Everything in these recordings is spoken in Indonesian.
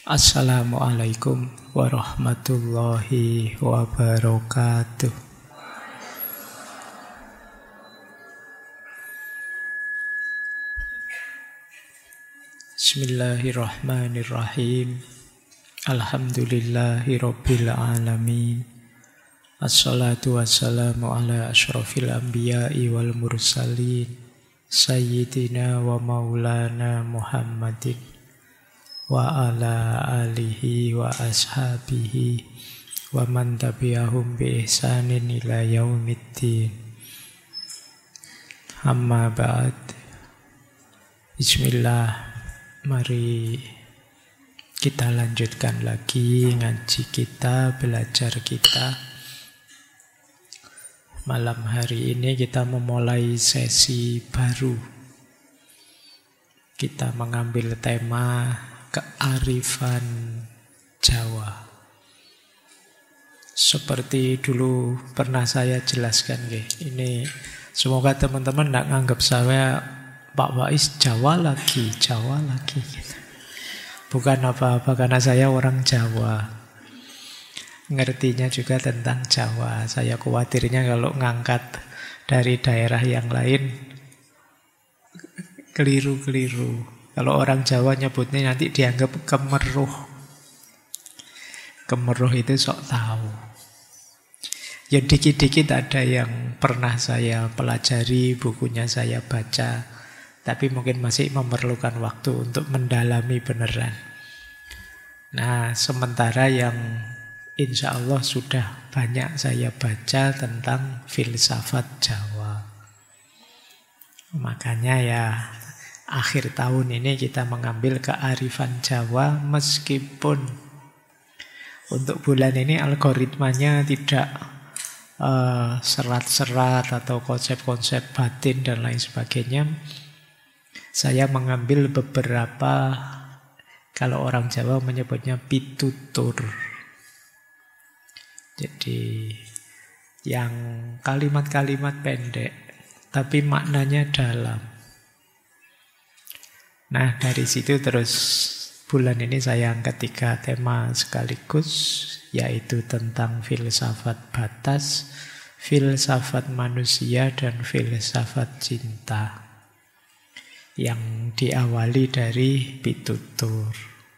Assalamualaikum warahmatullahi wabarakatuh. Bismillahirrahmanirrahim. Alhamdulillahi rabbil alamin. Assalatu wassalamu ala asyrafil anbiya'i wal mursalin, sayyidina wa maulana Muhammadin wa ala alihi wa ashabihi wa man tabi'ahum bi ihsanin ila yaumiddin. Amma ba'd. Bismillah. Mari kita lanjutkan lagi ngaji kita, belajar kita. Malam hari ini kita memulai sesi baru. Kita mengambil tema kearifan Jawa. Seperti dulu pernah saya jelaskan, ini semoga teman-teman tidak anggap saya Pak Wais Jawa lagi. Bukan apa-apa, karena saya orang Jawa. Ngertinya juga tentang Jawa. Saya khawatirnya kalau ngangkat dari daerah yang lain keliru-keliru. Kalau orang Jawa nyebutnya nanti dianggap kemeruh. Kemeruh itu sok tahu. Ya dikit-dikit ada yang pernah saya pelajari, bukunya saya baca. Tapi mungkin masih memerlukan waktu untuk mendalami beneran. Nah, sementara yang insya Allah sudah banyak saya baca tentang filsafat Jawa. Makanya ya akhir tahun ini kita mengambil kearifan Jawa, meskipun untuk bulan ini algoritmanya tidak serat-serat atau konsep-konsep batin dan lain sebagainya. Saya mengambil beberapa, kalau orang Jawa menyebutnya pitutur. Jadi yang kalimat-kalimat pendek tapi maknanya dalam. Nah, dari situ terus bulan ini saya angkat 3 tema sekaligus, yaitu tentang filsafat batas, filsafat manusia, dan filsafat cinta, yang diawali dari pitutur.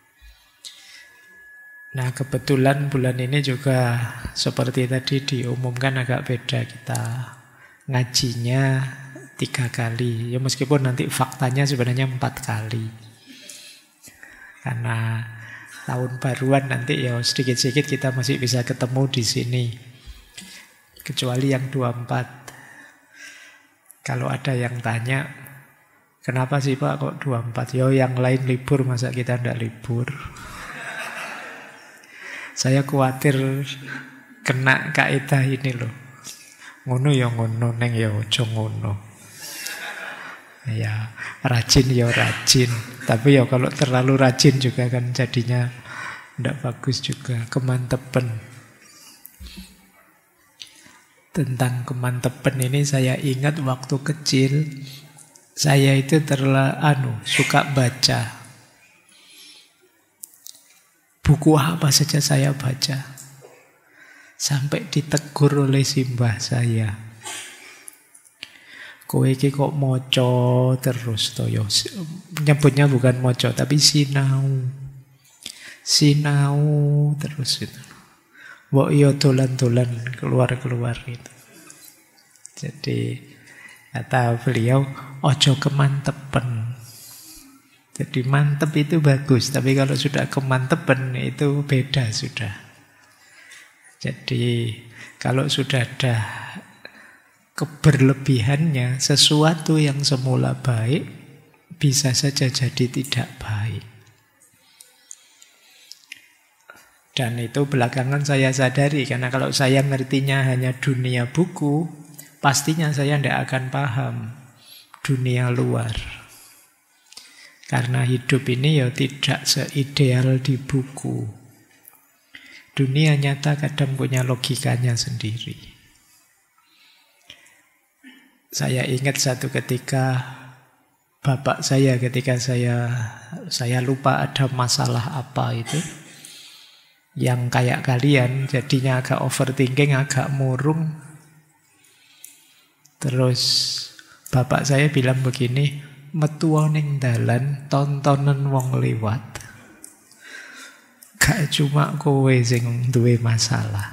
Nah, kebetulan bulan ini juga seperti tadi diumumkan agak beda, kita ngajinya 3 kali. Ya meskipun nanti faktanya sebenarnya 4 kali. Karena tahun baruan nanti ya sedikit-sedikit kita masih bisa ketemu di sini. Kecuali yang 24. Kalau ada yang tanya, kenapa sih Pak kok 24? Yo yang lain libur, masa kita tidak libur? Saya khawatir kena kaidah ini loh. Ngono ya ngono, neng ya ojo ngono. Ya rajin ya rajin. Tapi ya kalau terlalu rajin juga kan jadinya tidak bagus juga. Kemantepen. Tentang kemantepen ini saya ingat waktu kecil. Saya itu suka baca. Buku apa saja saya baca. Sampai ditegur oleh simbah saya. Kowe iki kok moco terus toyo. Nyebutnya bukan moco tapi sinau. Sinau terus itu. Mbok yo dolan-dolan keluar-keluar itu. Jadi kata beliau, ojo kemantepen. Jadi mantep itu bagus, tapi kalau sudah kemantepen itu beda sudah. Jadi kalau sudah ada keberlebihannya, sesuatu yang semula baik bisa saja jadi tidak baik. Dan itu belakangan saya sadari, karena kalau saya ngertinya hanya dunia buku, pastinya saya tidak akan paham dunia luar. Karena hidup ini ya tidak seideal di buku. Dunia nyata kadang punya logikanya sendiri. Saya ingat satu ketika bapak saya ketika saya lupa ada masalah apa itu. Yang kayak kalian jadinya agak overthinking, agak murung. Terus bapak saya bilang begini, metu ning dalan tontonan wong liwat. Gak cuma kowe sing duwe masalah.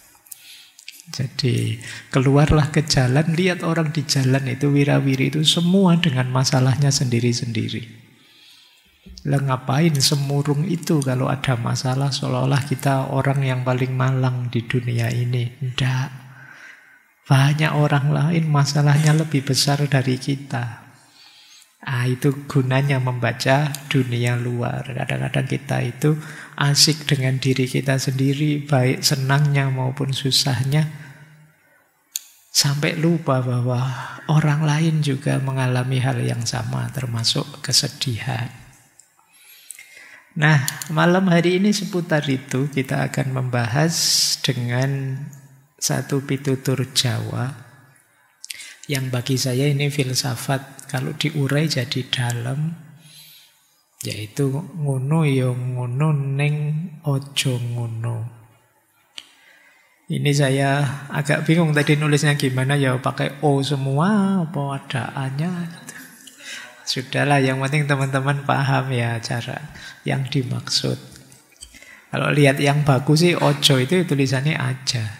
Jadi keluarlah ke jalan, lihat orang di jalan itu wira-wiri itu semua dengan masalahnya sendiri-sendiri. Lah ngapain semurung itu kalau ada masalah seolah-olah kita orang yang paling malang di dunia ini. Ndak. Banyak orang lain masalahnya lebih besar dari kita. Itu gunanya membaca dunia luar. Kadang-kadang kita itu asik dengan diri kita sendiri, baik senangnya maupun susahnya, sampai lupa bahwa orang lain juga mengalami hal yang sama, termasuk kesedihan. Nah, malam hari ini seputar itu kita akan membahas dengan satu pitutur Jawa yang bagi saya ini filsafat kalau diurai jadi dalam, yaitu ngono ya ngono ning ojo ngono. Ini saya agak bingung tadi nulisnya gimana, ya pakai O semua apa ada A-nya. Sudahlah, yang penting teman-teman paham ya cara yang dimaksud. Kalau lihat yang bagus sih ojo itu tulisannya aja.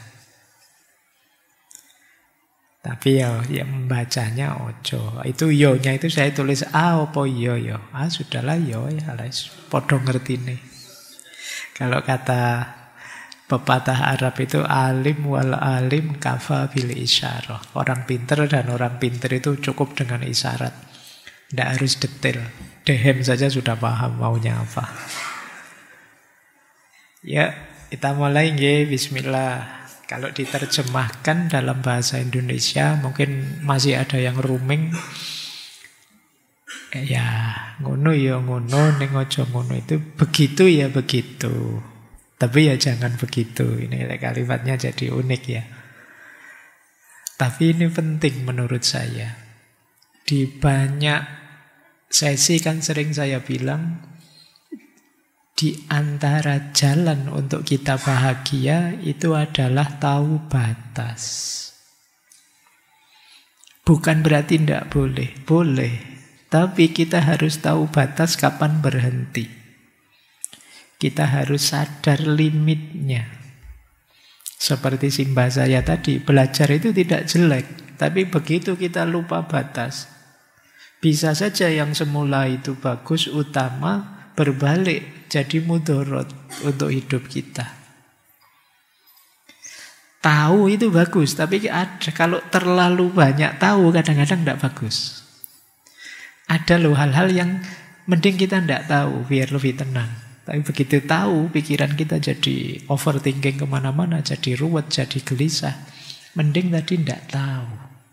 Tapi ya yang membacanya ojo. Itu yo-nya itu saya tulis A apa yo yo. Sudahlah yo ya, podo ngerti nih. Kalau kata pepatah Arab itu alim wal alim kafa bil isyarah. Orang pinter dan orang pinter itu cukup dengan isyarat. Tidak harus detail. Dehem saja sudah paham maunya apa. Ya, kita mulai nggih, bismillah. Kalau diterjemahkan dalam bahasa Indonesia mungkin masih ada yang rooming. Ya, ngono ya ngono, ning aja ngono itu begitu ya begitu. Tapi ya jangan begitu. Ini kalimatnya jadi unik ya. Tapi ini penting menurut saya. Di banyak sesi kan sering saya bilang, di antara jalan untuk kita bahagia itu adalah tahu batas. Bukan berarti tidak boleh, boleh. Tapi kita harus tahu batas kapan berhenti. Kita harus sadar limitnya. Seperti simbah saya tadi, belajar itu tidak jelek. Tapi begitu kita lupa batas, bisa saja yang semula itu bagus, utama, berbalik jadi mudorot untuk hidup kita. Tahu itu bagus, tapi kalau terlalu banyak tahu kadang-kadang tidak bagus. Ada loh hal-hal yang mending kita tidak tahu biar lebih tenang. Tapi begitu tahu, pikiran kita jadi overthinking kemana-mana, jadi ruwet, jadi gelisah. Mending tadi tidak tahu.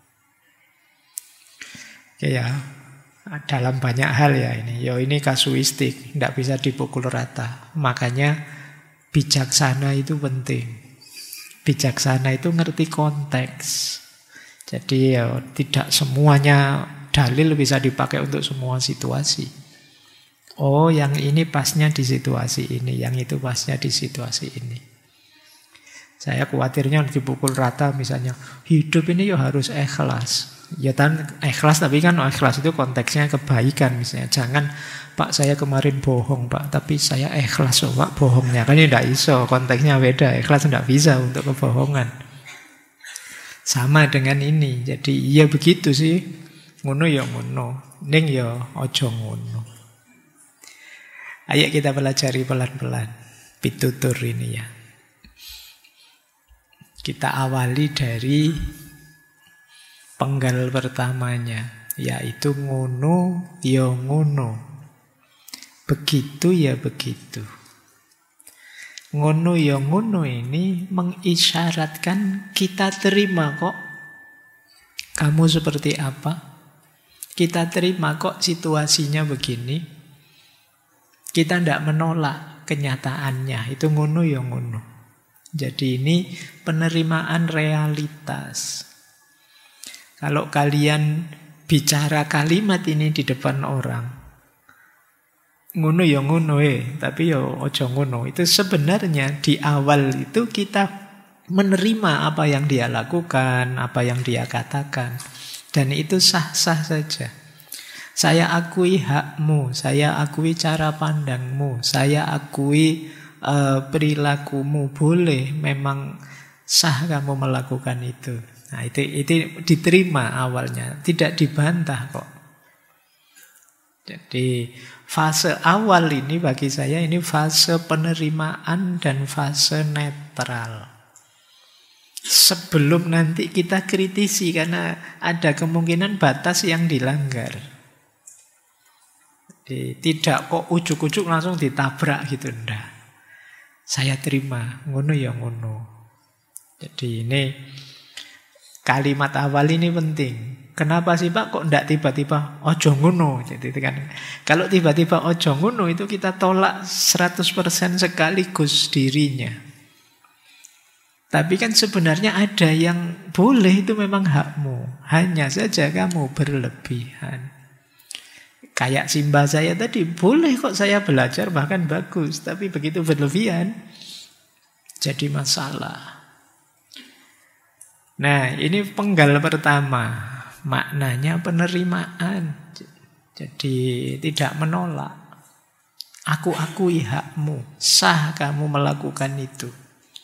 Ya, dalam banyak hal ya ini. Ini kasuistik, tidak bisa dipukul rata. Makanya bijaksana itu penting. Bijaksana itu ngerti konteks. Jadi tidak semuanya dalil bisa dipakai untuk semua situasi. Oh, yang ini pasnya di situasi ini, yang itu pasnya di situasi ini. Saya khawatirnya dipukul rata misalnya, hidup ini harus ikhlas. Ya kan ikhlas, tapi kan ikhlas itu konteksnya kebaikan misalnya. Jangan, Pak saya kemarin bohong Pak, tapi saya ikhlas Pak bohongnya. Kan ini tidak iso, konteksnya beda. Ikhlas tidak bisa untuk kebohongan. Sama dengan ini. Jadi iya begitu sih. Ngono ya ngono, ning ya ojo ngono. Ayo kita pelajari pelan-pelan pitutur ini ya. Kita awali dari penggal pertamanya, yaitu ngono ya ngono. Begitu ya begitu. Ngono ya ngono ini mengisyaratkan kita terima kok kamu seperti apa. Kita terima kok situasinya begini. Kita tidak menolak kenyataannya. Itu ngono ya ngono. Jadi ini penerimaan realitas. Kalau kalian bicara kalimat ini di depan orang, ngono ya ngono tapi ya ojo ngono. Itu sebenarnya di awal itu kita menerima apa yang dia lakukan, apa yang dia katakan. Dan itu sah-sah saja. Saya akui hakmu, saya akui cara pandangmu, saya akui perilakumu. Boleh, memang sah kamu melakukan itu. Nah, itu diterima awalnya, tidak dibantah kok. Jadi fase awal ini bagi saya ini fase penerimaan dan fase netral. Sebelum nanti kita kritisi karena ada kemungkinan batas yang dilanggar. Jadi tidak kok ujuk-ujuk langsung ditabrak gitu, ndak. Saya terima, ngono ya ngono. Jadi ini kalimat awal ini penting. Kenapa sih Pak kok ndak tiba-tiba ojo ngono? Jadi kan kalau tiba-tiba ojo ngono itu kita tolak 100% sekaligus dirinya. Tapi kan sebenarnya ada yang boleh, itu memang hakmu. Hanya saja kamu berlebihan. Kayak Simba saya tadi, boleh kok saya belajar bahkan bagus. Tapi begitu berlebihan jadi masalah. Nah, ini penggal pertama. Maknanya penerimaan. Jadi tidak menolak. Aku akui hakmu. Sah kamu melakukan itu.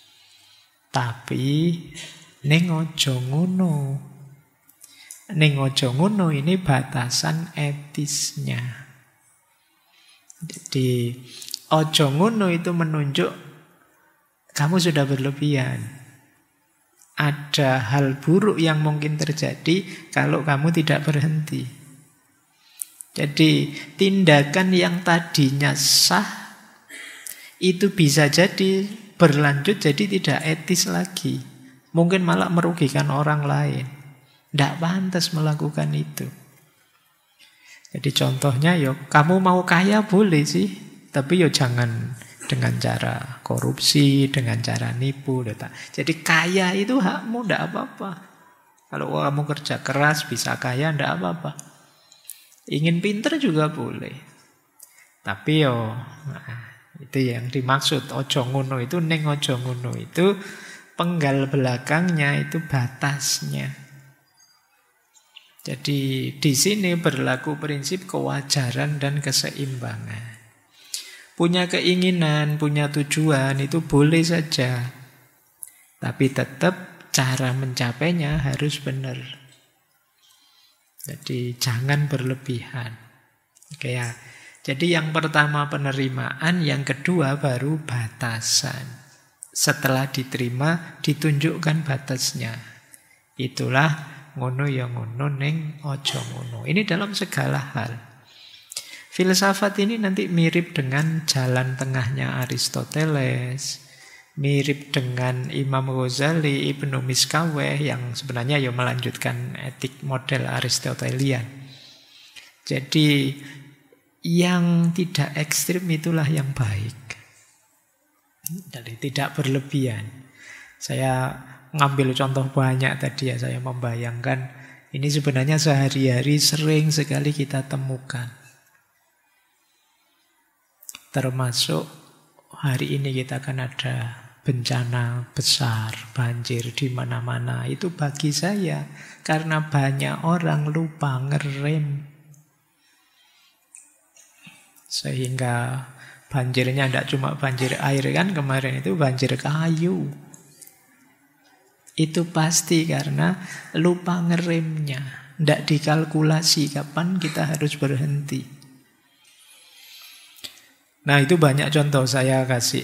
Tapi ning ojo ngono. Ning ojo ngono ini batasan etisnya. Jadi ojo ngono itu menunjuk kamu sudah berlebihan. Ada hal buruk yang mungkin terjadi kalau kamu tidak berhenti. Jadi tindakan yang tadinya sah itu bisa jadi berlanjut jadi tidak etis lagi. Mungkin malah merugikan orang lain. Tidak pantas melakukan itu. Jadi contohnya kamu mau kaya boleh sih, tapi jangan dengan cara korupsi, dengan cara nipu. Jadi kaya itu hakmu, tidak apa-apa. Kalau kamu kerja keras bisa kaya, tidak apa-apa. Ingin pinter juga boleh. Tapi itu yang dimaksud ojo ngono itu, neng ojo ngono itu penggal belakangnya itu batasnya. Jadi di sini berlaku prinsip kewajaran dan keseimbangan. Punya keinginan, punya tujuan itu boleh saja. Tapi tetap cara mencapainya harus benar. Jadi jangan berlebihan. Oke ya. Jadi yang pertama penerimaan, yang kedua baru batasan. Setelah diterima, ditunjukkan batasnya. Itulah ngono ya ngono ning ojo ngono. Ini dalam segala hal. Filsafat ini nanti mirip dengan jalan tengahnya Aristoteles, mirip dengan Imam Ghazali, Ibnu Miskaweh yang sebenarnya melanjutkan etik model Aristotelian. Jadi yang tidak ekstrim itulah yang baik. Jadi tidak berlebihan. Saya ngambil contoh banyak tadi saya membayangkan ini sebenarnya sehari-hari sering sekali kita temukan. Termasuk hari ini kita akan ada bencana besar, banjir di mana-mana. Itu bagi saya karena banyak orang lupa ngerem. Sehingga banjirnya tidak cuma banjir air kan, kemarin itu banjir kayu. Itu pasti karena lupa ngeremnya. Tidak dikalkulasi kapan kita harus berhenti. Nah itu banyak contoh saya kasih.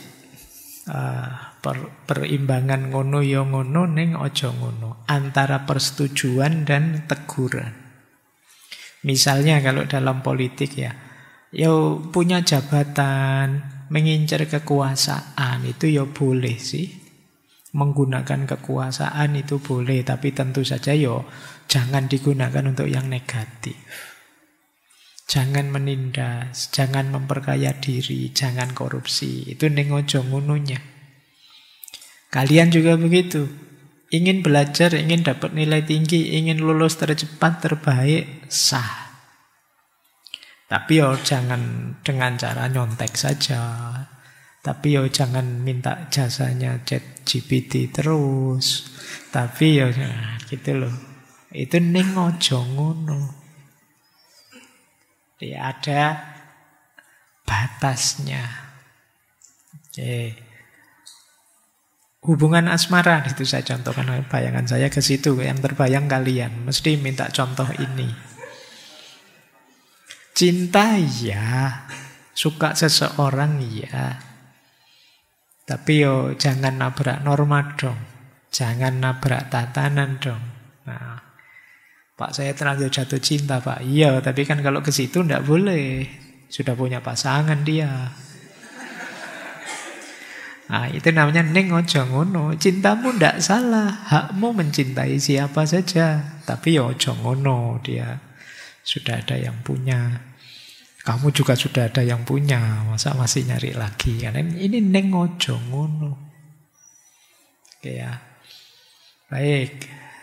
Perimbangan ngono ya ngono ning ojo ngono. Antara persetujuan dan teguran. Misalnya kalau dalam politik punya jabatan, mengincar kekuasaan itu boleh sih. Menggunakan kekuasaan itu boleh, tapi tentu saja jangan digunakan untuk yang negatif. Jangan menindas, jangan memperkaya diri, jangan korupsi. Itu ning ojo ngononya. Kalian juga begitu. Ingin belajar, ingin dapat nilai tinggi, ingin lulus tercepat, terbaik, sah. Tapi jangan dengan cara nyontek saja. Tapi jangan minta jasanya ChatGPT terus. Tapi gitu loh. Itu ning ojo ngono. Dia ada batasnya. Oke. Hubungan asmara itu saya contohkan, bayangan saya ke situ, yang terbayang kalian mesti minta contoh ini. Cinta ya, suka seseorang ya. Tapi jangan nabrak norma dong. Jangan nabrak tatanan dong. Nah, Pak, saya terlanjur jatuh cinta, Pak. Iya, tapi kan kalau ke situ enggak boleh. Sudah punya pasangan dia. Nah, itu namanya ning ojo ngono. Cintamu ndak salah, hakmu mencintai siapa saja. Tapi ojo ngono, dia sudah ada yang punya. Kamu juga sudah ada yang punya, masa masih nyari lagi? Karena ini ning ojo ngono. Oke ya. Baik.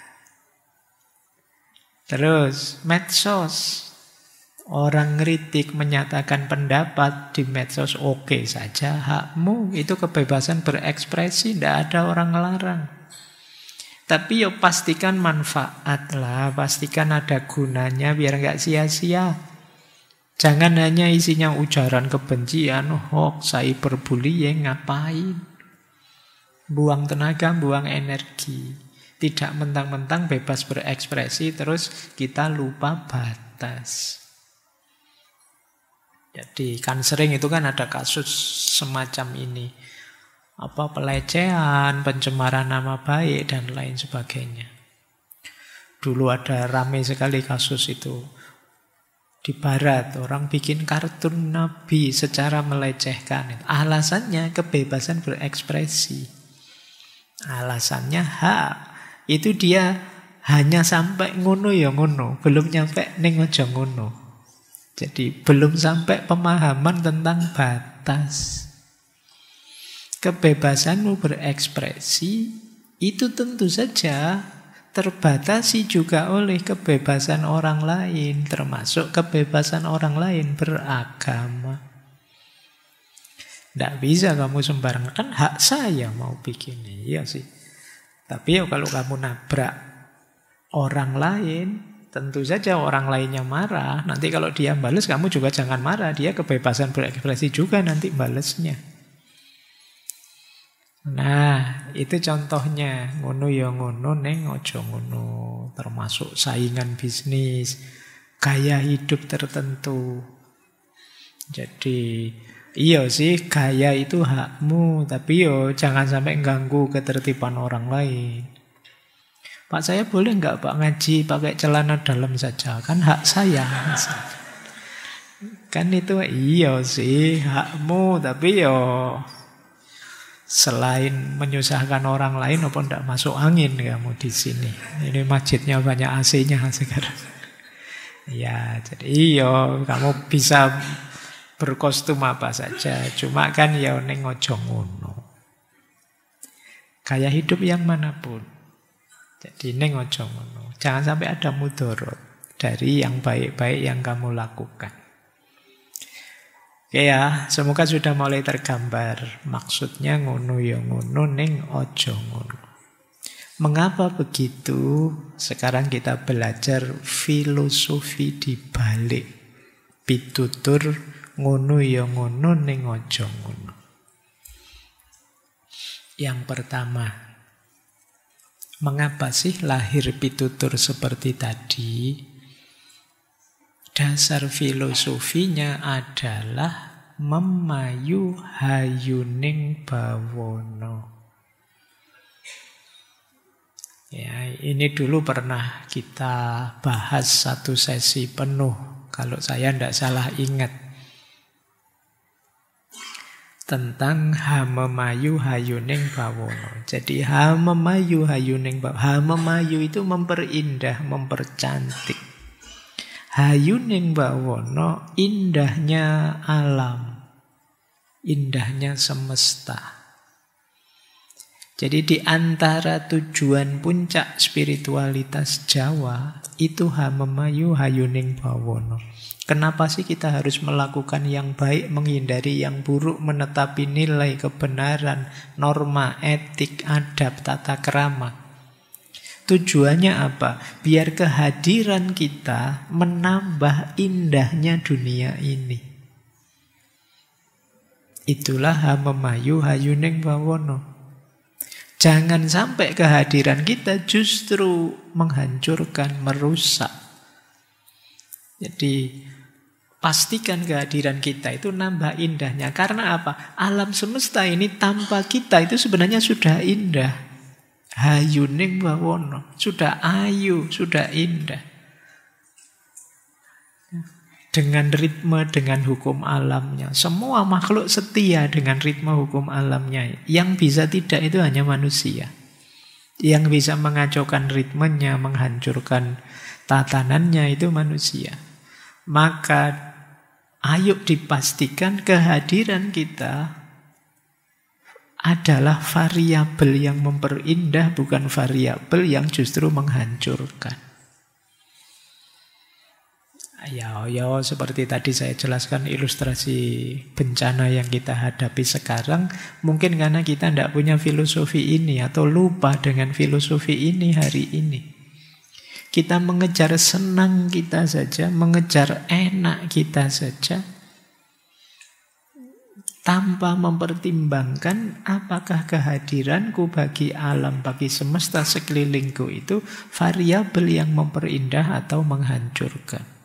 Terus medsos. Orang ngeritik, menyatakan pendapat di medsos oke saja, hakmu, itu kebebasan berekspresi, tidak ada orang larang. Tapi pastikan manfaat lah, pastikan ada gunanya biar nggak sia-sia. Jangan hanya isinya ujaran kebencian, hoax, cyberbullying, ngapain? Buang tenaga, buang energi. Tidak mentang-mentang bebas berekspresi, terus kita lupa batas. Jadi kan sering itu kan ada kasus semacam ini. Pelecehan, pencemaran nama baik, dan lain sebagainya. Dulu ada ramai sekali kasus itu. Di barat, orang bikin kartun Nabi secara melecehkan. Alasannya kebebasan berekspresi. Alasannya hak. Itu dia hanya sampai ngono ya ngono. Belum nyampe ning aja ngono. Jadi belum sampai pemahaman tentang batas. Kebebasanmu berekspresi itu tentu saja terbatasi juga oleh kebebasan orang lain, termasuk kebebasan orang lain beragama. Tidak bisa kamu sembarangan, kan hak saya mau bikin, iya sih. Tapi kalau kamu nabrak orang lain, tentu saja orang lainnya marah. Nanti kalau dia balas, kamu juga jangan marah. Dia kebebasan berekspresi juga nanti balasnya. Nah, itu contohnya. Ngono ya ngono, neng ojo ngono. Termasuk saingan bisnis, gaya hidup tertentu. Jadi, iya sih, gaya itu hakmu. Tapi jangan sampai ganggu ketertiban orang lain. Pak, saya boleh nggak Pak ngaji pakai celana dalam saja? Kan hak saya. Kan itu iya sih hakmu, tapi selain menyusahkan orang lain apa ndak masuk angin kamu di sini. Ini masjidnya banyak AC-nya sekarang. Ya, jadi kamu bisa berkostum apa saja. Cuma kan ning ojo ngono. Gaya hidup yang manapun. Jadi ning ojo ngono. Jangan sampai ada mudorot dari yang baik-baik yang kamu lakukan. Oke ya, semoga sudah mulai tergambar. Maksudnya ngono ya ngono, ning ojo ngono. Mengapa begitu? Sekarang kita belajar filosofi di balik pitutur ngono ya ngono, ning ojo ngono. Yang pertama, mengapa sih lahir pitutur seperti tadi? Dasar filosofinya adalah memayu hayuning bawono. Ya, ini dulu pernah kita bahas satu sesi penuh, kalau saya tidak salah ingat. Tentang hamemayu hayuning bawono. Jadi hamemayu hayuning bawono. Hamemayu itu memperindah, mempercantik. Hayuning bawono, indahnya alam. Indahnya semesta. Jadi di antara tujuan puncak spiritualitas Jawa itu hamemayu hayuning bawono. Kenapa sih kita harus melakukan yang baik, menghindari yang buruk, menetapi nilai kebenaran, norma, etik, adab, tata krama? Tujuannya apa? Biar kehadiran kita menambah indahnya dunia ini. Itulah hamemayu hayuning bawono. Jangan sampai kehadiran kita justru menghancurkan, merusak. Jadi pastikan kehadiran kita itu nambah indahnya. Karena apa? Alam semesta ini tanpa kita itu sebenarnya sudah indah. Hayuning bawono. Sudah ayu, sudah indah. Dengan ritme, dengan hukum alamnya. Semua makhluk setia dengan ritme hukum alamnya. Yang bisa tidak itu hanya manusia. Yang bisa mengacaukan ritmenya, menghancurkan tatanannya itu manusia. Maka ayo dipastikan kehadiran kita adalah variabel yang memperindah, bukan variabel yang justru menghancurkan. Ya, seperti tadi saya jelaskan ilustrasi bencana yang kita hadapi sekarang. Mungkin karena kita tidak punya filosofi ini atau lupa dengan filosofi ini hari ini. Kita mengejar senang kita saja, mengejar enak kita saja, tanpa mempertimbangkan apakah kehadiranku bagi alam, bagi semesta sekelilingku itu variabel yang memperindah atau menghancurkan.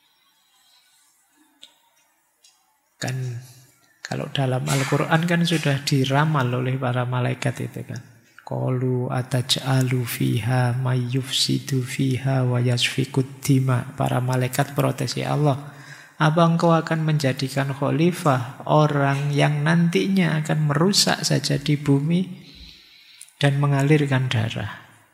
Kan kalau dalam Al-Quran kan sudah diramal oleh para malaikat itu kan. Qalu ataj'alu fiha may yufsidu fiha wa yasfikud dima. Para malaikat protes, ya Allah, apa engkau akan menjadikan khalifah orang yang nantinya akan merusak saja di bumi dan mengalirkan darah.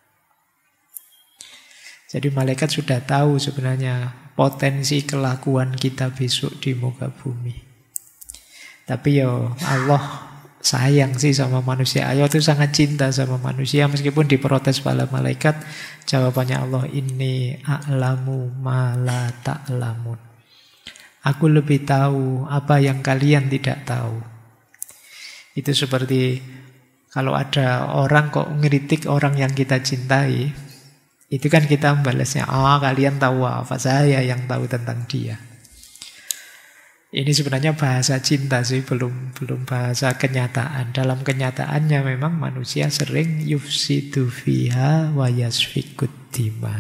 Jadi malaikat sudah tahu sebenarnya potensi kelakuan kita besok di muka bumi. Tapi Allah sayang sih sama manusia. Allah itu sangat cinta sama manusia. Meskipun diprotes para malaikat, jawabannya Allah, inni a'lamu ma la ta'lamun. Aku lebih tahu apa yang kalian tidak tahu. Itu seperti kalau ada orang kok ngeritik orang yang kita cintai, itu kan kita membalasnya, kalian tahu apa, saya yang tahu tentang dia. Ini sebenarnya bahasa cinta sih, belum bahasa kenyataan. Dalam kenyataannya memang manusia sering yufsidu fiha wa yasfikud dima.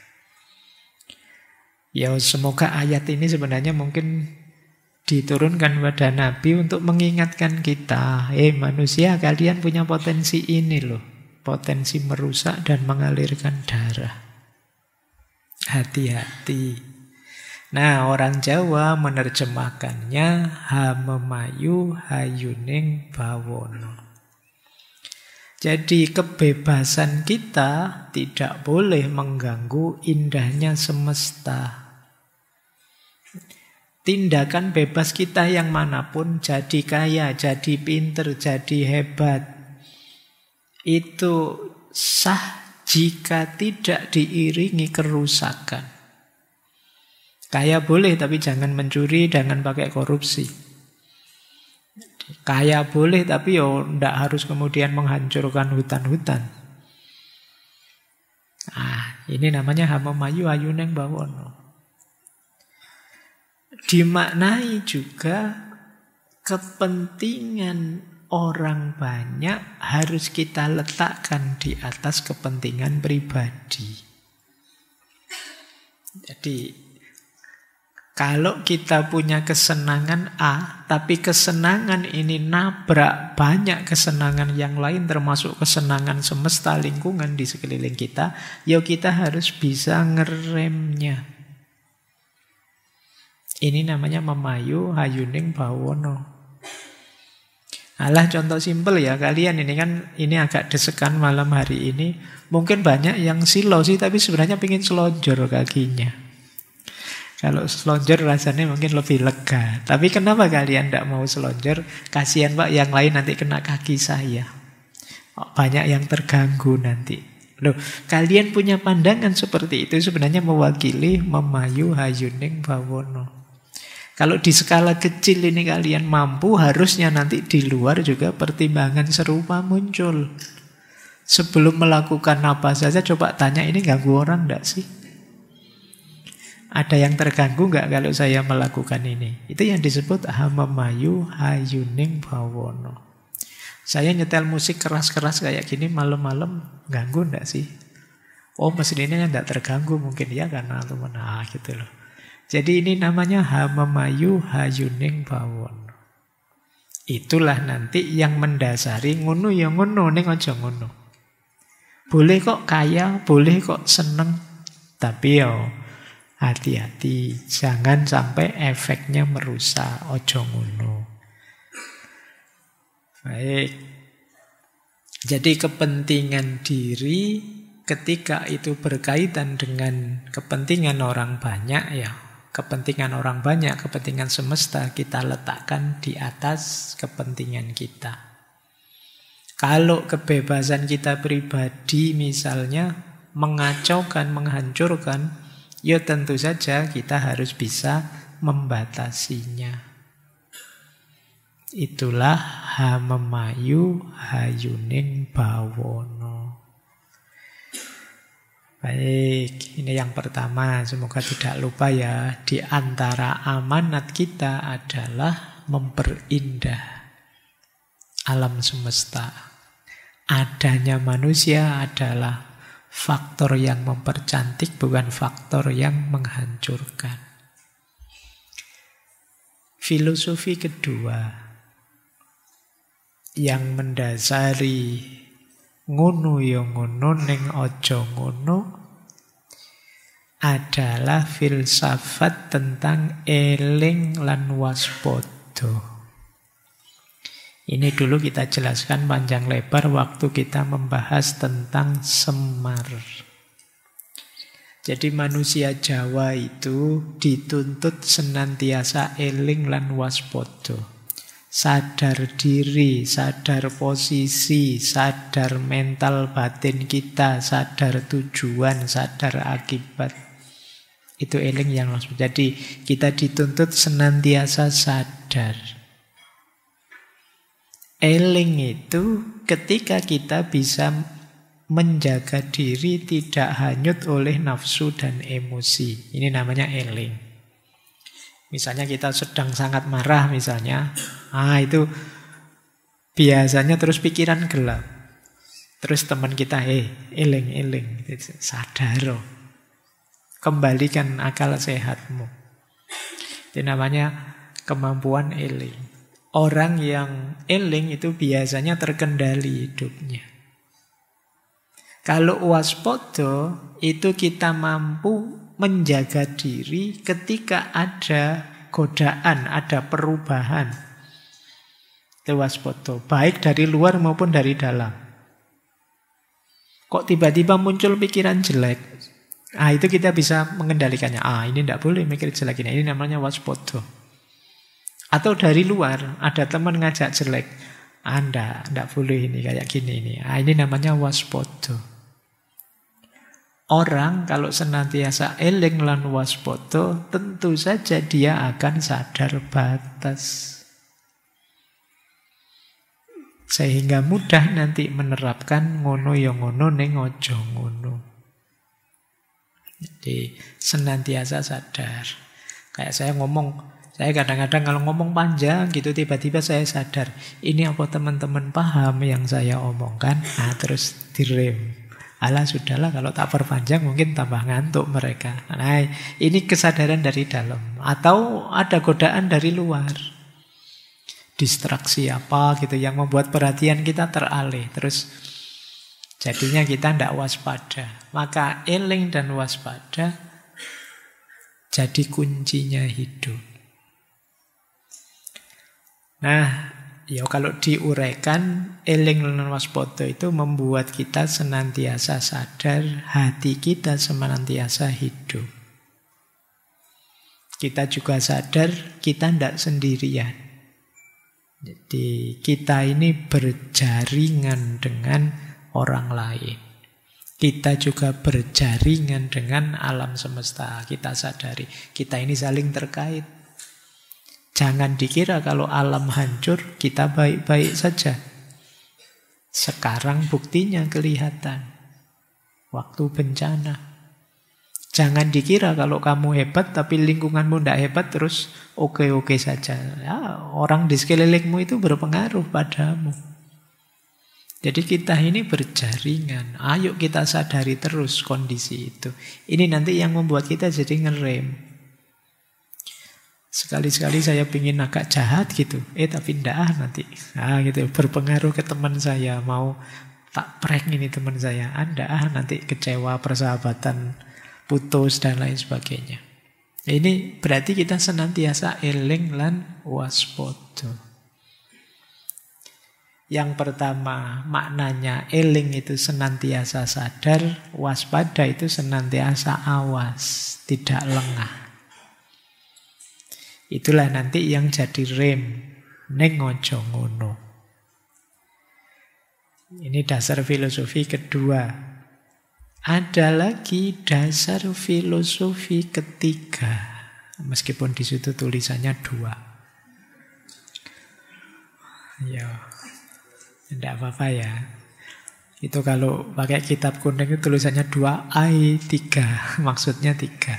Ya semoga ayat ini sebenarnya mungkin diturunkan pada Nabi untuk mengingatkan kita, manusia, kalian punya potensi ini loh, potensi merusak dan mengalirkan darah. Hati-hati. Nah, orang Jawa menerjemahkannya hamemayu hayuning bawono. Jadi kebebasan kita tidak boleh mengganggu indahnya semesta. Tindakan bebas kita yang manapun, jadi kaya, jadi pinter, jadi hebat, itu sah jika tidak diiringi kerusakan. Kaya boleh, tapi jangan mencuri, jangan pakai korupsi. Kaya boleh, tapi tidak harus kemudian menghancurkan hutan-hutan. Ini namanya hamemayu hayuning bawono. Dimaknai juga kepentingan orang banyak harus kita letakkan di atas kepentingan pribadi. Jadi kalau kita punya kesenangan A, tapi kesenangan ini nabrak banyak kesenangan yang lain, termasuk kesenangan semesta lingkungan di sekeliling kita, ya kita harus bisa ngeremnya. Ini namanya memayu hayuning bawono. Alah, contoh simpel ya, kalian ini agak desekan malam hari ini. Mungkin banyak yang silo sih, tapi sebenarnya pengen selonjor kakinya. Kalau selonjor rasanya mungkin lebih lega. Tapi kenapa kalian tidak mau selonjor? Kasihan Pak, yang lain nanti kena kaki saya. Banyak yang terganggu nanti. Loh, kalian punya pandangan seperti itu sebenarnya mewakili memayu hayuning bawono. Kalau di skala kecil ini kalian mampu, harusnya nanti di luar juga pertimbangan serupa muncul. Sebelum melakukan apa saja, coba tanya, ini ganggu orang enggak sih? Ada yang terganggu enggak kalau saya melakukan ini? Itu yang disebut hamamayu hayuning bawono. Saya nyetel musik keras-keras kayak gini malam-malam, ganggu enggak sih? Oh, mesin ini enggak terganggu mungkin ya karena teman. Nah, gitu loh. Jadi ini namanya hamamayu hayuning bawono. Itulah nanti yang mendasari ngono ya ngono, ning aja ngono. Boleh kok kaya, boleh kok seneng, tapi yo hati-hati, jangan sampai efeknya merusak, ojo ngono. Baik. Jadi kepentingan diri ketika itu berkaitan dengan kepentingan orang banyak ya. Kepentingan orang banyak, kepentingan semesta kita letakkan di atas kepentingan kita. Kalau kebebasan kita pribadi misalnya mengacaukan, menghancurkan, ya tentu saja kita harus bisa membatasinya. Itulah hamemayu hayuning bawono. Baik, ini yang pertama, semoga tidak lupa ya. Di antara amanat kita adalah memperindah alam semesta. Adanya manusia adalah faktor yang mempercantik, bukan faktor yang menghancurkan. Filosofi kedua yang mendasari ngono ya ngono ning aja ngono adalah filsafat tentang eling lan waspada. Ini dulu kita jelaskan panjang lebar waktu kita membahas tentang Semar. Jadi manusia Jawa itu dituntut senantiasa eling lan waspada. Sadar diri, sadar posisi, sadar mental batin kita, sadar tujuan, sadar akibat. Itu eling yang langsung. Jadi kita dituntut senantiasa sadar. Eling itu ketika kita bisa menjaga diri tidak hanyut oleh nafsu dan emosi. Ini namanya eling. Misalnya kita sedang sangat marah misalnya, itu biasanya terus pikiran gelap. Terus teman kita, eling, sadar. Kembalikan akal sehatmu. Itu namanya kemampuan eling. Orang yang eling itu biasanya terkendali hidupnya. Kalau waspada itu kita mampu menjaga diri ketika ada godaan, ada perubahan. Itu waspada, baik dari luar maupun dari dalam. Kok tiba-tiba muncul pikiran jelek? Itu kita bisa mengendalikannya. Ini tidak boleh mikir jelek ini. Ini namanya waspada. Atau dari luar, ada teman ngajak jelek. Tidak boleh ini kayak gini ini. Ini namanya waspada. Orang kalau senantiasa eling lan waspada, tentu saja dia akan sadar batas. Sehingga mudah nanti menerapkan ngono ya ngono ning aja ngono. Jadi senantiasa sadar. Kayak saya ngomong, saya kadang-kadang kalau ngomong panjang gitu tiba-tiba saya sadar, ini apa teman-teman paham yang saya omongkan? Terus direm. Alah sudahlah kalau tak perpanjang mungkin tambah ngantuk mereka. Nah, ini kesadaran dari dalam. Atau ada godaan dari luar. Distraksi apa gitu yang membuat perhatian kita teralih. Terus jadinya kita tidak waspada. Maka eling dan waspada jadi kuncinya hidup. Nah, ya kalau diuraikan, eling lan waspada itu membuat kita senantiasa sadar, hati kita senantiasa hidup. Kita juga sadar kita tidak sendirian. Jadi kita ini berjaringan dengan orang lain. Kita juga berjaringan dengan alam semesta. Kita sadari kita ini saling terkait. Jangan dikira kalau alam hancur kita baik-baik saja. Sekarang buktinya kelihatan. Waktu bencana. Jangan dikira kalau kamu hebat tapi lingkunganmu tidak hebat terus oke-oke saja. Ya, orang di sekelilingmu itu berpengaruh padamu. Jadi kita ini berjaringan. Ayo kita sadari terus kondisi itu. Ini nanti yang membuat kita jadi ngerem. Sekali-sekali saya pingin agak jahat gitu. Tapi tidak nanti. Gitu. Berpengaruh ke teman saya. Mau tak prank ini teman saya. Nanti kecewa persahabatan putus dan lain sebagainya. Ini berarti kita senantiasa eling lan waspada. Yang pertama maknanya eling itu senantiasa sadar, waspada itu senantiasa awas, tidak lengah. Itulah nanti yang jadi rem, ning aja ngono. Ini dasar filosofi kedua. Ada lagi dasar filosofi ketiga. Meskipun di situ tulisannya 2. Ya, tidak apa-apa ya. Itu kalau pakai kitab kuning itu tulisannya 2i3. Maksudnya 3.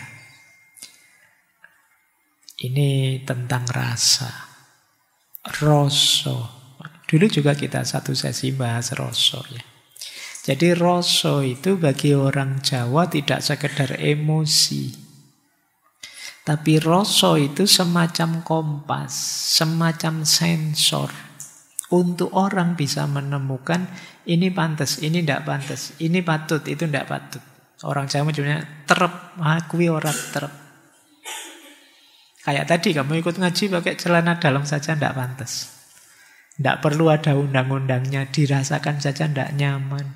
Ini tentang rasa. Rasa. Dulu juga kita satu sesi bahas rasa ya. Jadi rasa itu bagi orang Jawa tidak sekedar emosi. Tapi rasa itu semacam kompas, semacam sensor. Untuk orang bisa menemukan ini pantas, ini tidak pantas, ini patut, itu tidak patut. Orang Jawa cuma terep, akui orang terep. Kayak tadi kamu ikut ngaji pakai celana dalam saja tidak pantas. Tidak perlu ada undang-undangnya, dirasakan saja tidak nyaman.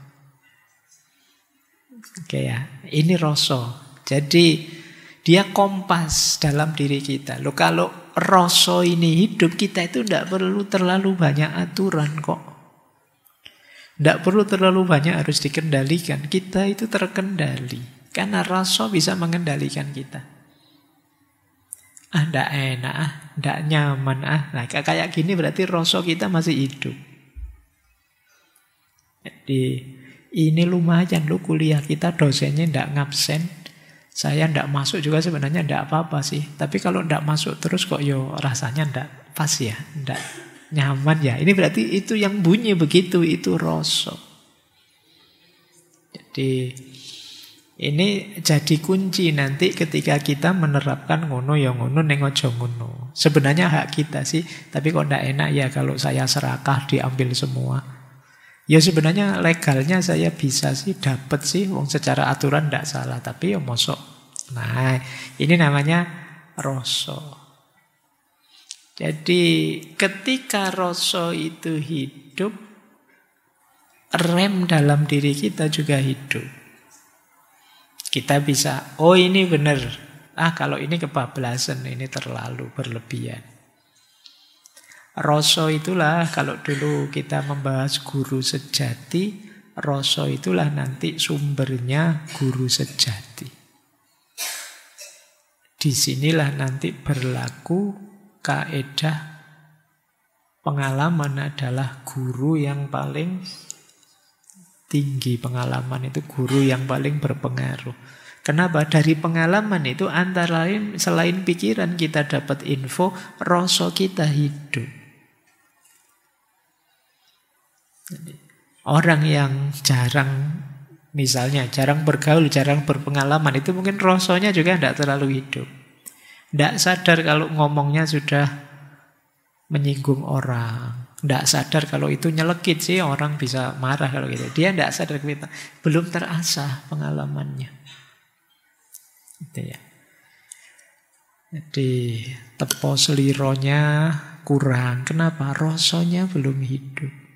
Oke ya, ini rasa. Jadi dia kompas dalam diri kita. Loh, kalau rasa ini hidup, kita itu tidak perlu terlalu banyak aturan kok. Tidak perlu terlalu banyak harus dikendalikan. Kita itu terkendali. Karena rasa bisa mengendalikan kita. Tidak enak, tidak nyaman. Nah, kayak gini berarti rasa kita masih hidup. Jadi ini lumayan loh kuliah kita dosennya tidak ngabsen. Saya tidak masuk juga sebenarnya tidak apa-apa sih. Tapi kalau tidak masuk terus kok rasanya tidak pas ya. Tidak nyaman ya. Ini berarti itu yang bunyi begitu. Itu rasa. Jadi ini jadi kunci nanti ketika kita menerapkan ngono ya ngono ning aja ngono. Sebenarnya hak kita sih. Tapi kok tidak enak ya kalau saya serakah diambil semua. Ya sebenarnya legalnya saya bisa sih dapat sih, wong secara aturan tidak salah, tapi ya mosok. Nah, ini namanya rasa. Jadi ketika rasa itu hidup, rem dalam diri kita juga hidup. Kita bisa, oh ini benar. Kalau ini kebablasan, ini terlalu berlebihan. Rasa itulah kalau dulu kita membahas guru sejati, rasa itulah nanti sumbernya guru sejati. Disinilah nanti berlaku kaidah pengalaman adalah guru yang paling tinggi. Pengalaman itu guru yang paling berpengaruh. Kenapa? Dari pengalaman itu antara lain selain pikiran kita dapat info, rasa kita hidup. Orang yang jarang, misalnya jarang bergaul, jarang berpengalaman, itu mungkin rasanya juga tidak terlalu hidup. Tidak sadar kalau ngomongnya sudah menyinggung orang. Tidak sadar kalau itu nyelekit sih, orang bisa marah kalau gitu. Dia tidak sadar kita belum terasah pengalamannya. Gitu ya. Jadi tepo selironya kurang. Kenapa? Rasanya belum hidup.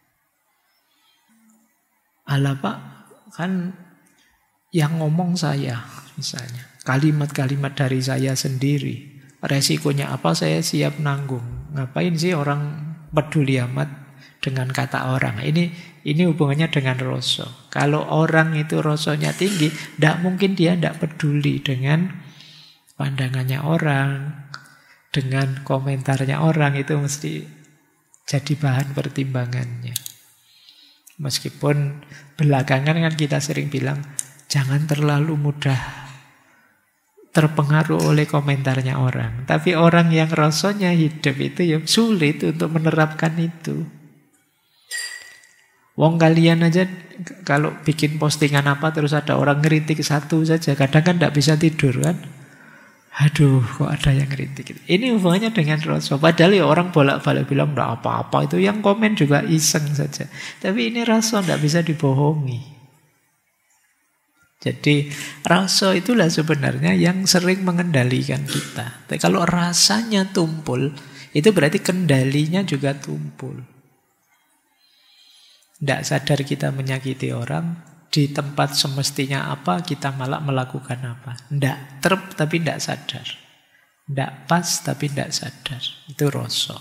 Alah Pak, kan yang ngomong saya misalnya. Kalimat-kalimat dari saya sendiri. Resikonya apa saya siap nanggung. Ngapain sih orang peduli amat dengan kata orang. Ini hubungannya dengan rasa. Kalau orang itu rasanya tinggi, tidak mungkin dia tidak peduli dengan pandangannya orang, dengan komentarnya orang. Itu mesti jadi bahan pertimbangannya. Meskipun belakangan kan kita sering bilang, jangan terlalu mudah terpengaruh oleh komentarnya orang. Tapi orang yang rasanya hidup itu ya sulit untuk menerapkan itu. Wong kalian aja kalau bikin postingan apa terus ada orang ngeritik satu saja, kadang kan tidak bisa tidur kan. Aduh, kok ada yang ngeritik. Ini hubungannya dengan rasa. Padahal ya orang bolak-balik bilang tidak apa-apa. Itu yang komen juga iseng saja. Tapi ini rasa tidak bisa dibohongi. Jadi rasa itulah sebenarnya yang sering mengendalikan kita. Tapi kalau rasanya tumpul, itu berarti kendalinya juga tumpul. Tidak sadar kita menyakiti orang, di tempat semestinya apa, kita malah melakukan apa. Tidak terp, tapi tidak sadar. Tidak pas, tapi tidak sadar. Itu rasa.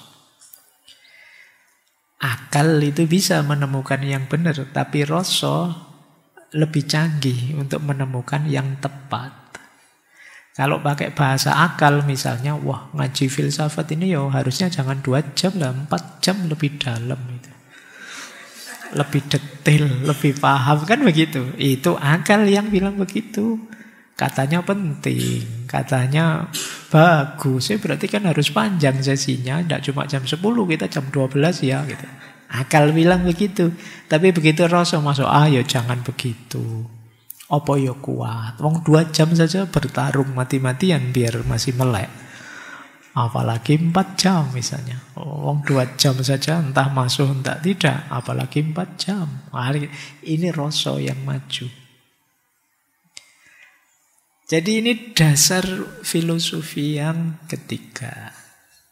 Akal itu bisa menemukan yang benar, tapi rasa lebih canggih untuk menemukan yang tepat. Kalau pakai bahasa akal misalnya, wah ngaji filsafat ini ya harusnya jangan 2 jam lah, 4 jam lebih dalam itu. Lebih detail, lebih paham, kan begitu. Itu akal yang bilang begitu. Katanya penting, katanya bagus. Berarti kan harus panjang sesinya, tidak cuma jam 10, kita jam 12 ya gitu. Akal bilang begitu. Tapi begitu rasa masuk, ya jangan begitu. Apa ya kuat. Wong 2 jam saja bertarung mati-matian biar masih melek. Apalagi 4 jam misalnya. Wong 2 jam saja entah masuk entah tidak. Apalagi 4 jam. Ini rasa yang maju. Jadi ini dasar filosofi yang ketiga.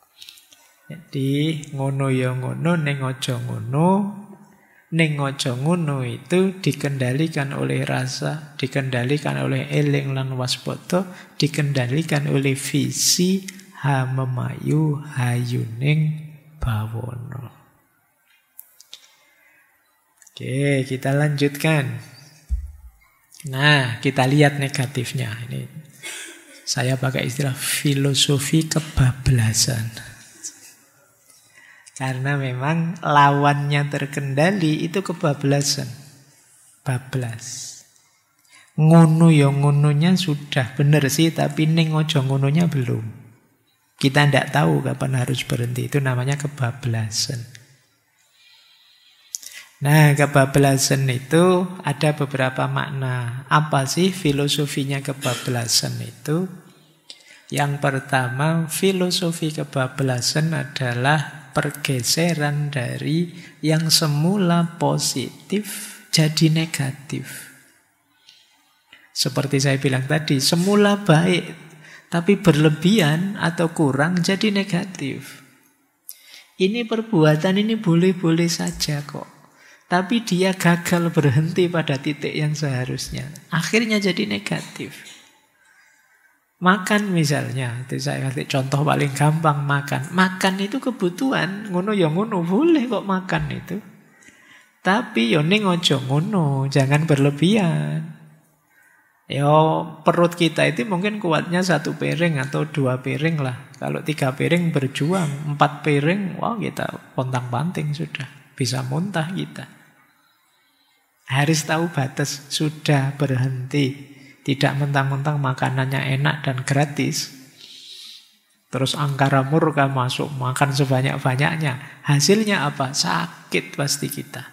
Jadi ngono ya ngono, ning aja ngono. Ning aja ngono itu dikendalikan oleh rasa, dikendalikan oleh eling lan waspada, dikendalikan oleh visi hamemayu hayuning bawana. Oke, kita lanjutkan. Nah, kita lihat negatifnya. Ini saya pakai istilah filosofi kebablasan. Karena memang lawannya terkendali itu kebablasan. Bablas. Ngono ya ngononya sudah benar sih, tapi ning ojo ngononya belum. Kita tidak tahu kapan harus berhenti. Itu namanya kebablasan. Nah, kebablasan itu ada beberapa makna. Apa sih filosofinya kebablasan itu? Yang pertama, filosofi kebablasan adalah pergeseran dari yang semula positif jadi negatif. Seperti saya bilang tadi, semula baik tapi berlebihan atau kurang jadi negatif. Ini perbuatan ini boleh-boleh saja kok. Tapi dia gagal berhenti pada titik yang seharusnya. Akhirnya jadi negatif. Makan misalnya, itu saya kasih contoh paling gampang, makan. Makan itu kebutuhan, ngono ya ngono, boleh kok makan itu. Tapi yo ning ojo ngono, jangan berlebihan. Yo perut kita itu mungkin kuatnya 1 piring atau 2 piring lah. Kalau 3 piring berjuang, 4 piring, wah kita pontang-panting sudah. Bisa muntah kita. Harus tahu batas, sudah berhenti. Tidak mentang-mentang makanannya enak dan gratis. Terus angkara murka masuk, makan sebanyak-banyaknya. Hasilnya apa? Sakit pasti kita.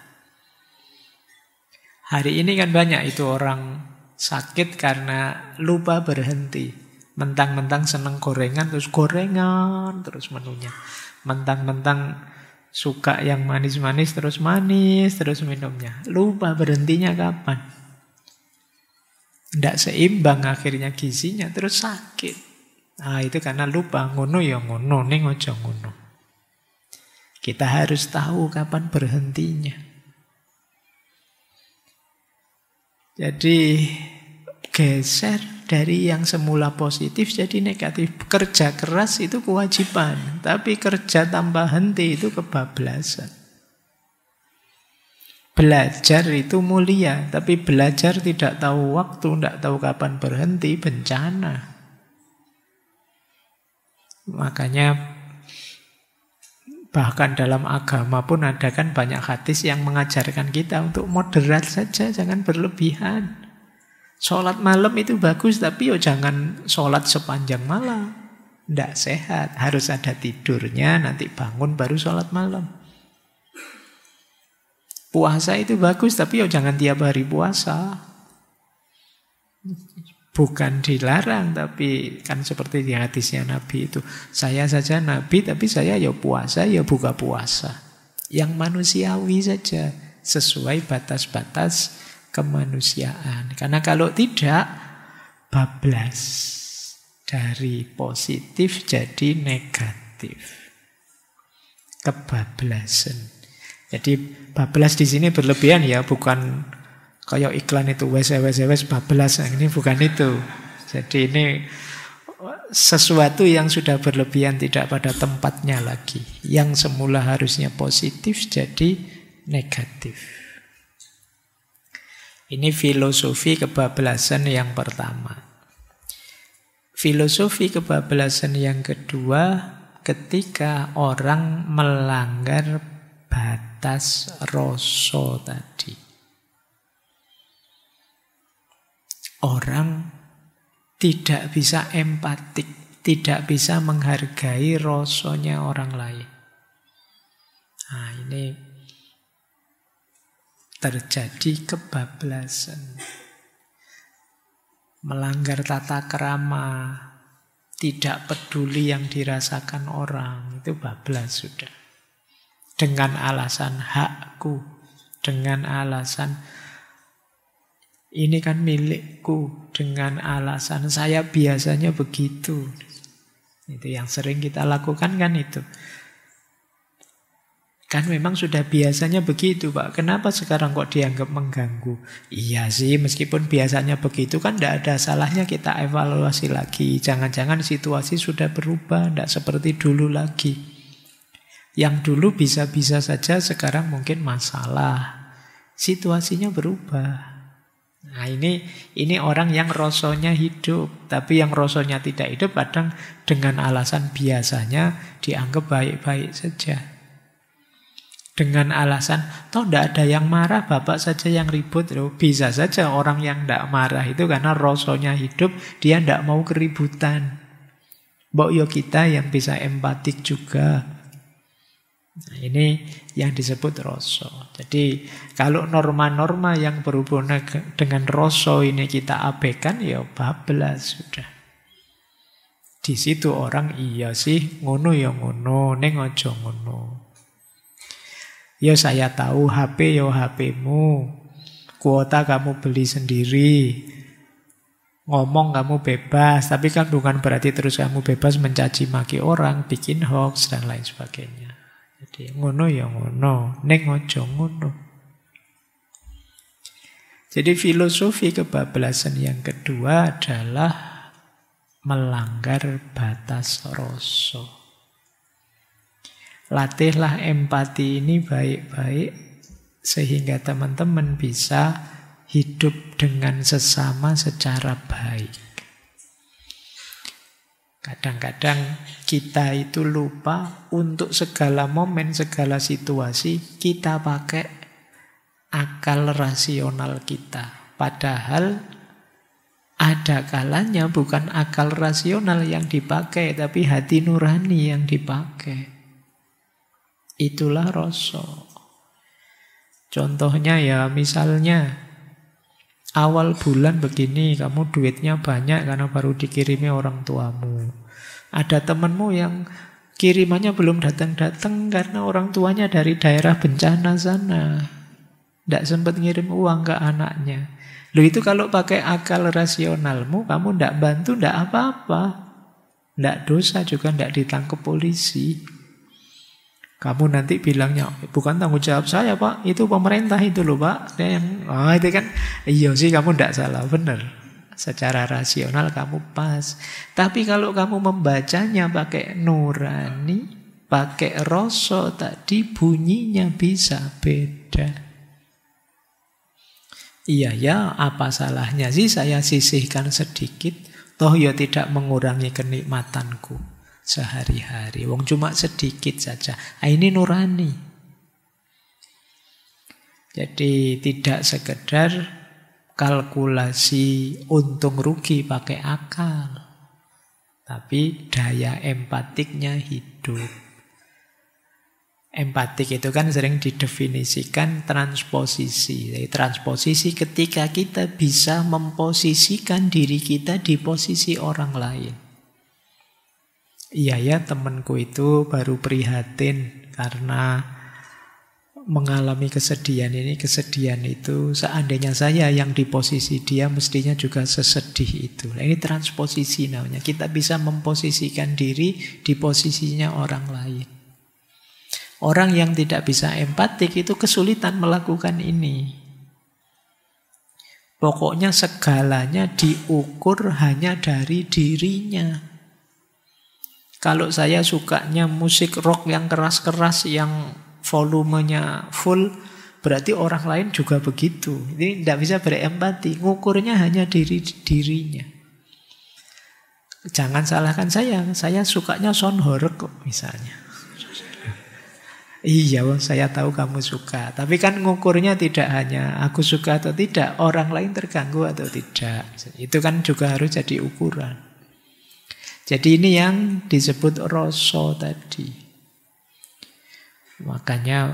Hari ini kan banyak itu orang sakit karena lupa berhenti. Mentang-mentang seneng gorengan, terus menunya. Mentang-mentang suka yang manis-manis, terus minumnya. Lupa berhentinya kapan. Tidak seimbang akhirnya gizinya, terus sakit. Nah itu karena lupa, ngono ya ngono, ning ojo ngono. Kita harus tahu kapan berhentinya. Jadi geser dari yang semula positif jadi negatif. Kerja keras itu kewajiban, tapi kerja tanpa henti itu kebablasan. Belajar itu mulia, tapi belajar tidak tahu waktu, tidak tahu kapan berhenti, bencana. Makanya bahkan dalam agama pun ada kan banyak hadis yang mengajarkan kita untuk moderat saja, jangan berlebihan. Sholat malam itu bagus, tapi jangan sholat sepanjang malam. Tidak sehat, harus ada tidurnya, nanti bangun baru sholat malam. Puasa itu bagus, tapi jangan tiap hari puasa. Bukan dilarang, tapi kan seperti di hadisnya Nabi itu. Saya saja Nabi, tapi saya ya puasa, ya buka puasa. Yang manusiawi saja, sesuai batas-batas kemanusiaan. Karena kalau tidak, bablas. Dari positif jadi negatif. Kebablasan. Jadi bablas di sini berlebihan ya, bukan kayak iklan itu wes bablas. Ini bukan itu. Jadi ini sesuatu yang sudah berlebihan, tidak pada tempatnya lagi. Yang semula harusnya positif jadi negatif. Ini filosofi kebablasan yang pertama. Filosofi kebablasan yang kedua, ketika orang melanggar batas rasa tadi. Orang tidak bisa empatik, tidak bisa menghargai rasanya orang lain. Nah, ini terjadi kebablasan. Melanggar tata krama, tidak peduli yang dirasakan orang, itu bablas sudah. Dengan alasan hakku, dengan alasan ini kan milikku, dengan alasan saya biasanya begitu. Itu yang sering kita lakukan kan itu. Kan memang sudah biasanya begitu, Pak. Kenapa sekarang kok dianggap mengganggu? Iya sih, meskipun biasanya begitu kan tidak ada salahnya kita evaluasi lagi. Jangan-jangan situasi sudah berubah, tidak seperti dulu lagi. Yang dulu bisa-bisa saja, sekarang mungkin masalah. Situasinya berubah. Nah ini orang yang rasanya hidup, tapi yang rasanya tidak hidup kadang dengan alasan biasanya dianggap baik-baik saja. Dengan alasan, toh tidak ada yang marah, bapak saja yang ribut. Loh, bisa saja orang yang tidak marah itu karena rasanya hidup, dia tidak mau keributan. Mbok yo kita yang bisa empatik juga. Nah, ini yang disebut rasa. Jadi kalau norma-norma yang berhubungan dengan rasa ini kita abaikan, ya bablas sudah. Di situ orang iya sih, ngono ya ngono, ning aja ngono. Ya saya tahu HP ya HP-mu, kuota kamu beli sendiri, ngomong kamu bebas, tapi kan bukan berarti terus kamu bebas mencaci maki orang, bikin hoax dan lain sebagainya. Jadi ngono ya ngono, ning aja ngono. Jadi filosofi kebablasan yang kedua adalah melanggar batas rasa. Latihlah empati ini baik-baik sehingga teman-teman bisa hidup dengan sesama secara baik. Kadang-kadang kita itu lupa untuk segala momen, segala situasi kita pakai akal rasional kita. Padahal ada kalanya bukan akal rasional yang dipakai, tapi hati nurani yang dipakai. Itulah rasa. Contohnya ya misalnya awal bulan begini, kamu duitnya banyak karena baru dikirimi orang tuamu. Ada temanmu yang kirimannya belum datang-datang karena orang tuanya dari daerah bencana sana. Tidak sempat ngirim uang ke anaknya. Loh itu kalau pakai akal rasionalmu, kamu tidak bantu, tidak apa-apa. Tidak dosa juga, tidak ditangkap polisi. Kamu nanti bilangnya, bukan tanggung jawab saya Pak, itu pemerintah itu loh Pak. Itu kan, iya sih kamu tidak salah, benar. secara rasional kamu pas. Tapi kalau kamu membacanya pakai nurani, pakai rasa tadi, bunyinya bisa beda. Iya ya, apa salahnya sih saya sisihkan sedikit, toh ya tidak mengurangi kenikmatanku sehari-hari. Wong cuma sedikit saja. Ini nurani. Jadi tidak sekedar kalkulasi untung rugi pakai akal, tapi daya empatiknya hidup. Empatik itu kan sering didefinisikan transposisi. Jadi transposisi ketika kita bisa memposisikan diri kita di posisi orang lain. Iya ya, temanku itu baru prihatin karena mengalami kesedihan ini. Kesedihan itu seandainya saya yang di posisi dia mestinya juga sesedih itu. Nah, ini transposisi namanya. Kita bisa memposisikan diri di posisinya orang lain. Orang yang tidak bisa empatik itu kesulitan melakukan ini. Pokoknya segalanya diukur hanya dari dirinya. Kalau saya sukanya musik rock yang keras-keras, yang volumenya full, berarti orang lain juga begitu. Ini tidak bisa berempati. Ngukurnya hanya dirinya. Jangan salahkan saya sukanya sound horror kok misalnya. Iya, saya tahu kamu suka. Tapi kan ngukurnya tidak hanya aku suka atau tidak, orang lain terganggu atau tidak. Itu kan juga harus jadi ukuran. Jadi ini yang disebut rasa tadi. Makanya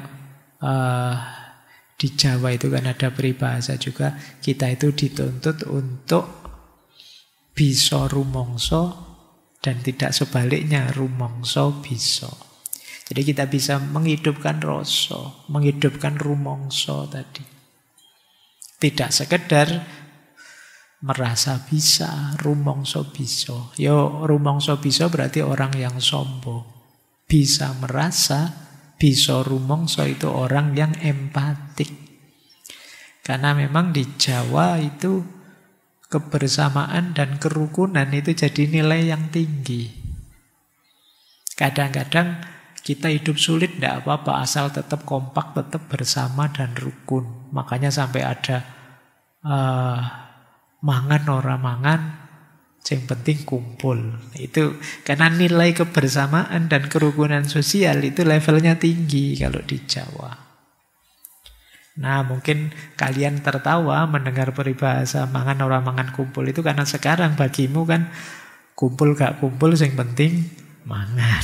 di Jawa itu kan ada peribahasa juga, kita itu dituntut untuk bisa rumangsa dan tidak sebaliknya, rumangsa bisa. Jadi kita bisa menghidupkan rasa, menghidupkan rumangsa tadi. Tidak sekedar merasa bisa, rumangsa bisa. Yo, rumangsa bisa berarti orang yang sombong. Bisa merasa, bisa rumangsa itu orang yang empatik. Karena memang di Jawa itu kebersamaan dan kerukunan itu jadi nilai yang tinggi. Kadang-kadang kita hidup sulit, tidak apa-apa, asal tetap kompak, tetap bersama dan rukun. Makanya sampai ada mangan ora mangan, yang penting kumpul. Itu karena nilai kebersamaan dan kerukunan sosial itu levelnya tinggi kalau di Jawa. Nah, mungkin kalian tertawa mendengar peribahasa mangan ora mangan kumpul itu karena sekarang bagimu kan kumpul gak kumpul, yang penting mangan.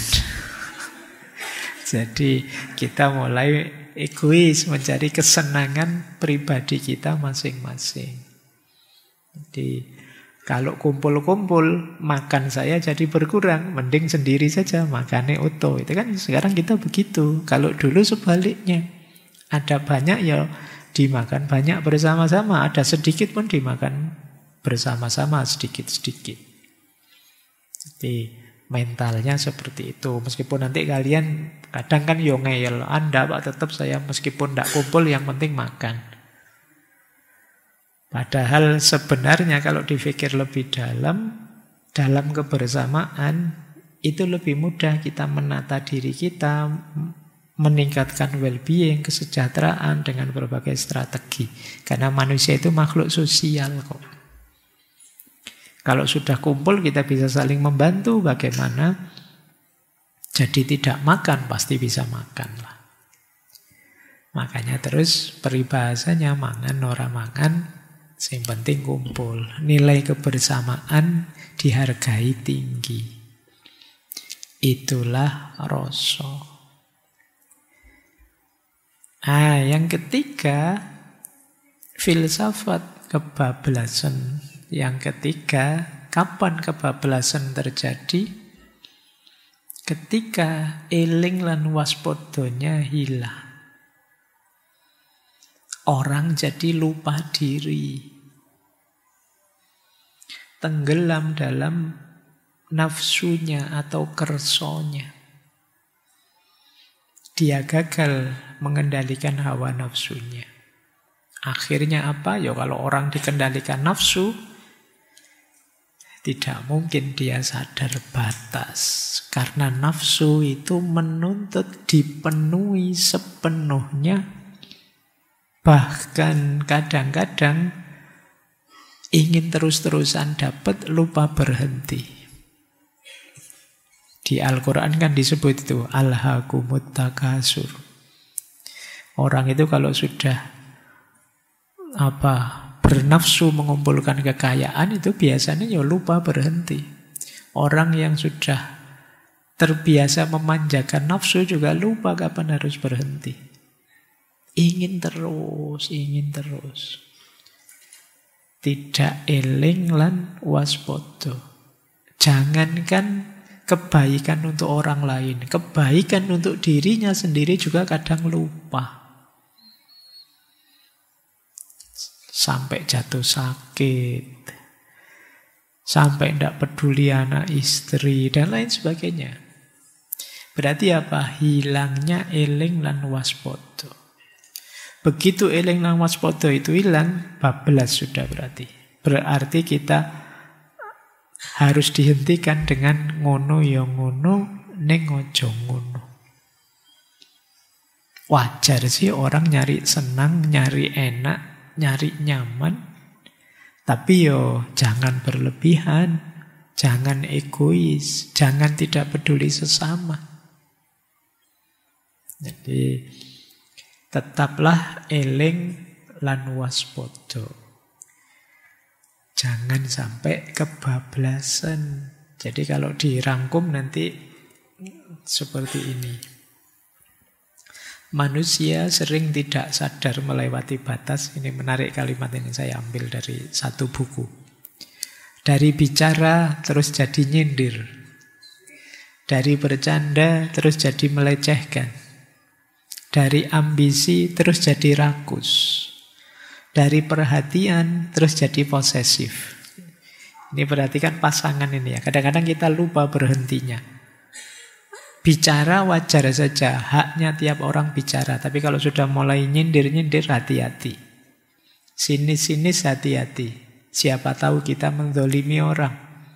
Jadi kita mulai egois mencari kesenangan pribadi kita masing-masing. Jadi kalau kumpul-kumpul makan saya jadi berkurang, mending sendiri saja makannya utuh. Itu kan sekarang kita begitu. Kalau dulu sebaliknya, ada banyak ya dimakan banyak bersama-sama, ada sedikit pun dimakan bersama-sama sedikit-sedikit. Jadi mentalnya seperti itu. Meskipun nanti kalian kadang kan yo ngeyel, Anda Pak tetap saya meskipun tidak kumpul yang penting makan. Padahal sebenarnya kalau dipikir lebih dalam kebersamaan itu lebih mudah kita menata diri kita, meningkatkan well-being, kesejahteraan dengan berbagai strategi. Karena manusia itu makhluk sosial kok. Kalau sudah kumpul kita bisa saling membantu. Bagaimana? Jadi tidak makan pasti bisa makan lah. Makanya terus peribahasanya mangan ora mangan, yang penting kumpul. Nilai kebersamaan dihargai tinggi. Itulah rasa. Yang ketiga, filsafat kebablasan. Yang ketiga, kapan kebablasan terjadi? Ketika eling lan waspodonya hilang. Orang jadi lupa diri. Tenggelam dalam nafsunya atau kersonya. Dia gagal mengendalikan hawa nafsunya. Akhirnya apa? Ya kalau orang dikendalikan nafsu, Tidak mungkin dia sadar batas. Karena nafsu itu menuntut dipenuhi sepenuhnya. Bahkan kadang-kadang ingin terus-terusan dapat, lupa berhenti. Di Al-Quran kan disebut itu, alhaakumut takasur. Orang itu kalau sudah bernafsu mengumpulkan kekayaan, itu biasanya ya lupa berhenti. Orang yang sudah terbiasa memanjakan nafsu juga lupa kapan harus berhenti. Ingin terus, ingin terus. Tidak eling lan waspada. Jangankan kebaikan untuk orang lain, kebaikan untuk dirinya sendiri juga kadang lupa. Sampai jatuh sakit, sampai tidak peduli anak istri, dan lain sebagainya. Berarti apa? Hilangnya eling lan waspada. Begitu eling lan waspada itu hilang, bablas sudah berarti. Berarti kita harus dihentikan dengan ngono ya ngono, ning aja ngono. Wajar sih orang nyari senang, nyari enak, nyari nyaman. Tapi yo jangan berlebihan, jangan egois, jangan tidak peduli sesama. Jadi tetaplah eling lan waspada. Jangan sampai kebablasan. Jadi kalau dirangkum nanti seperti ini. Manusia sering tidak sadar melewati batas. Ini menarik kalimat ini, saya ambil dari satu buku. Dari bicara terus jadi nyindir. Dari bercanda terus jadi melecehkan. Dari ambisi terus jadi rakus. Dari perhatian terus jadi posesif. Ini perhatikan pasangan ini ya. Kadang-kadang kita lupa berhentinya. Bicara wajar saja, haknya tiap orang bicara. Tapi kalau sudah mulai nyindir-nyindir, hati-hati. Sinis-sinis, hati-hati. Siapa tahu kita menzolimi orang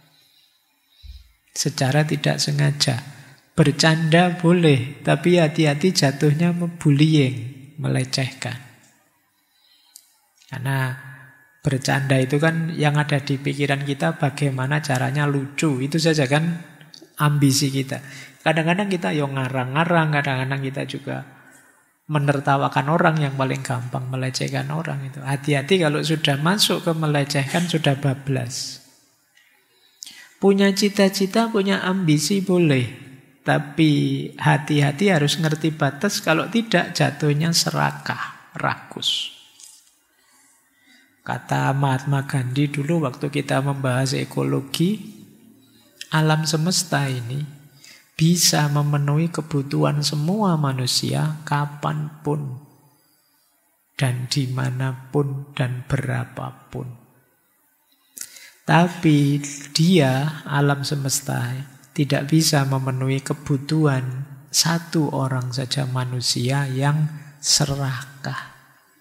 secara tidak sengaja. Bercanda boleh, tapi hati-hati jatuhnya bullying, melecehkan. Karena bercanda itu kan yang ada di pikiran kita bagaimana caranya lucu. Itu saja kan ambisi kita. Kadang-kadang kita ngarang-ngarang, kadang-kadang kita juga menertawakan orang yang paling gampang melecehkan orang itu. Hati-hati kalau sudah masuk ke melecehkan, sudah bablas. Punya cita-cita, punya ambisi boleh. Tapi hati-hati harus ngerti batas, kalau tidak jatuhnya serakah, rakus. Kata Mahatma Gandhi dulu waktu kita membahas ekologi, alam semesta ini bisa memenuhi kebutuhan semua manusia kapanpun dan dimanapun dan berapapun. Tapi dia, alam semesta, tidak bisa memenuhi kebutuhan satu orang saja manusia yang serakah.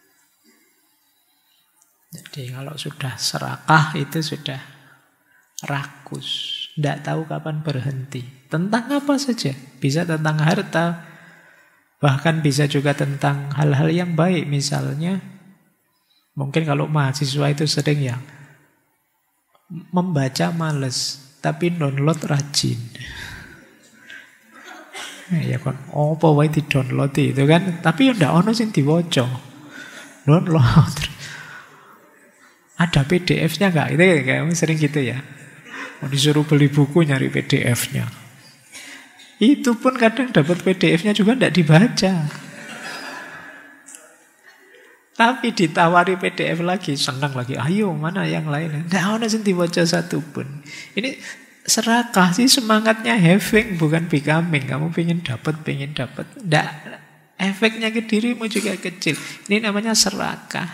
Jadi kalau sudah serakah itu sudah rakus. Tidak tahu kapan berhenti. Tentang apa saja. Bisa tentang harta. Bahkan bisa juga tentang hal-hal yang baik. Misalnya, mungkin kalau mahasiswa itu sering ya, membaca males, tapi download rajin. Ya kan, apa wae di-download itu kan. Tapi ya ndak ono sing diwaca. Download. Ada PDF-nya enggak? Itu kayak sering gitu ya. Disuruh beli buku nyari PDF-nya. Itu pun kadang dapat PDF-nya juga tidak dibaca. Tapi ditawari PDF lagi, senang lagi. Ayo, mana yang lain? Tidak ada yang dibaca satu pun. Ini serakah sih, semangatnya having, bukan becoming. Kamu pengen dapat. Tidak. Efeknya ke dirimu juga kecil. Ini namanya serakah.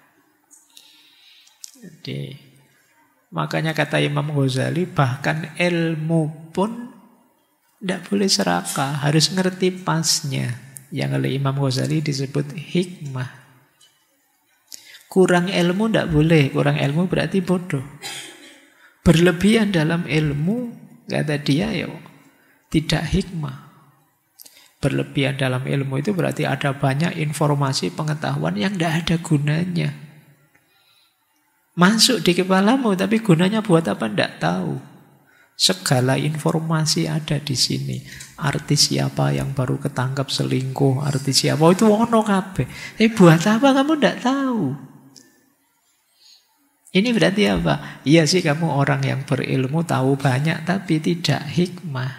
Jadi makanya kata Imam Ghazali, bahkan ilmu pun tidak boleh serakah, harus ngerti pasnya. Yang oleh Imam Ghazali disebut hikmah. Kurang ilmu tidak boleh, kurang ilmu berarti bodoh. Berlebihan dalam ilmu, kata dia, ya tidak hikmah. Berlebihan dalam ilmu itu berarti ada banyak informasi pengetahuan yang tidak ada gunanya. Masuk di kepalamu, tapi gunanya buat apa tidak tahu. Segala informasi ada di sini. Artis siapa yang baru ketangkap selingkuh, artis siapa, itu ono kabeh. Buat apa kamu tidak tahu? Ini berarti apa? Iya sih kamu orang yang berilmu, tahu banyak, tapi tidak hikmah.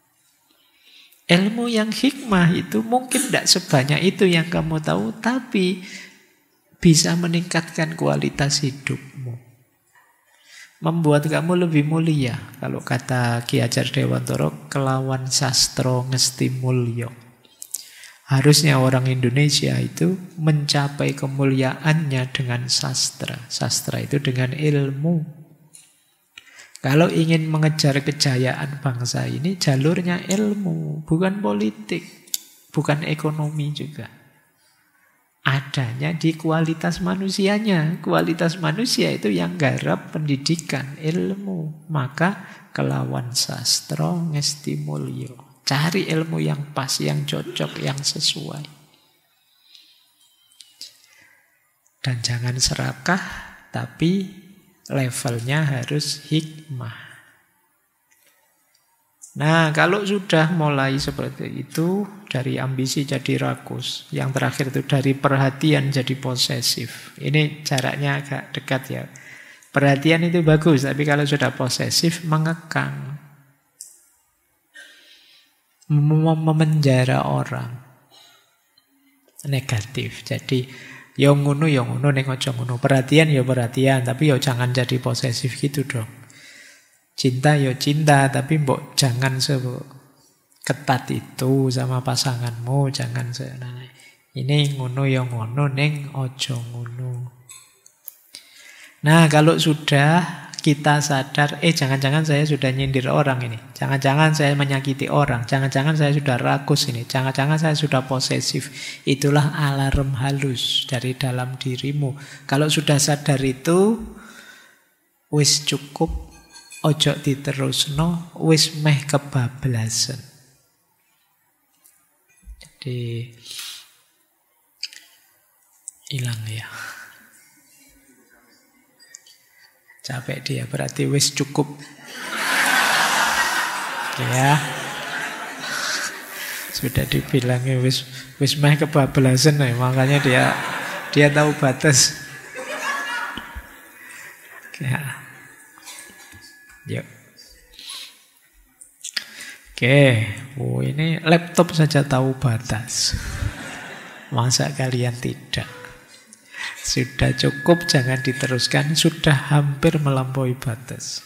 Ilmu yang hikmah itu mungkin tidak sebanyak itu yang kamu tahu, tapi bisa meningkatkan kualitas hidupmu. Membuat kamu lebih mulia. Kalau kata Ki Hajar Dewantara, kelawan sastro ngesti mulya. Harusnya orang Indonesia itu mencapai kemuliaannya dengan sastra. Sastra itu dengan ilmu. Kalau ingin mengejar kejayaan bangsa ini, jalurnya ilmu, bukan politik, bukan ekonomi juga. Adanya di kualitas manusianya. Kualitas manusia itu yang garap pendidikan, ilmu. Maka kelawan sastra ngesti mulya. Cari ilmu yang pas, yang cocok, yang sesuai. Dan jangan serakah, tapi levelnya harus hikmah. Nah, kalau sudah mulai seperti itu, dari ambisi jadi rakus. Yang terakhir itu dari perhatian jadi posesif. Ini jaraknya agak dekat ya. Perhatian itu bagus, tapi kalau sudah posesif, mengekang. Memenjara orang. Negatif. Jadi yang ngono ning aja ngono. Perhatian ya perhatian, tapi ya jangan jadi posesif gitu dong. Cinta ya cinta, tapi mbok jangan seketat itu sama pasanganmu, jangan ini ngono ya ngono ning aja ngono. Nah, kalau sudah kita sadar, jangan-jangan saya sudah nyindir orang ini. Jangan-jangan saya menyakiti orang. Jangan-jangan saya sudah rakus ini. Jangan-jangan saya sudah posesif. Itulah alarm halus dari dalam dirimu. Kalau sudah sadar itu, wis cukup, ojo diterusno, wis meh kebablasan. Jadi, hilang ya. Capek dia, berarti wis cukup. Ya. Sudah dibilangnya wis meh kebablasan ya, makanya dia tahu batas. Ya. Yuk. Oke, ini laptop saja tahu batas. Masa kalian tidak? Sudah cukup, jangan diteruskan. Sudah hampir melampaui batas.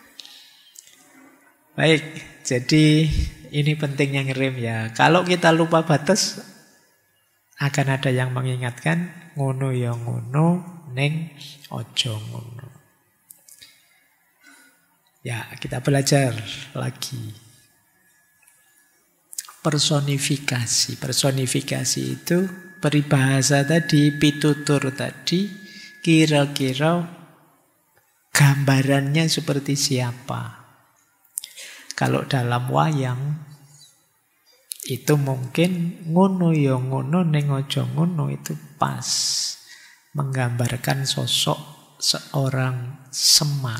Baik, jadi ini pentingnya ngerem ya. Kalau kita lupa batas, akan ada yang mengingatkan, ngono ya ngono, neng ojo ngono. Ya, kita belajar lagi. Personifikasi. Personifikasi itu peribahasa tadi, pitutur tadi, kira-kira gambarannya seperti siapa. Kalau dalam wayang, itu mungkin ngono ya ngono ning aja ngono itu pas. Menggambarkan sosok seorang Semar.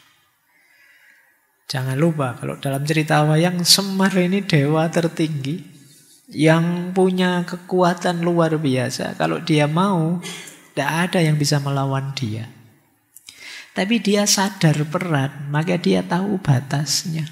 Jangan lupa, kalau dalam cerita wayang, Semar ini dewa tertinggi yang punya kekuatan luar biasa. Kalau dia mau, tidak ada yang bisa melawan dia. Tapi dia sadar peran, maka dia tahu batasnya.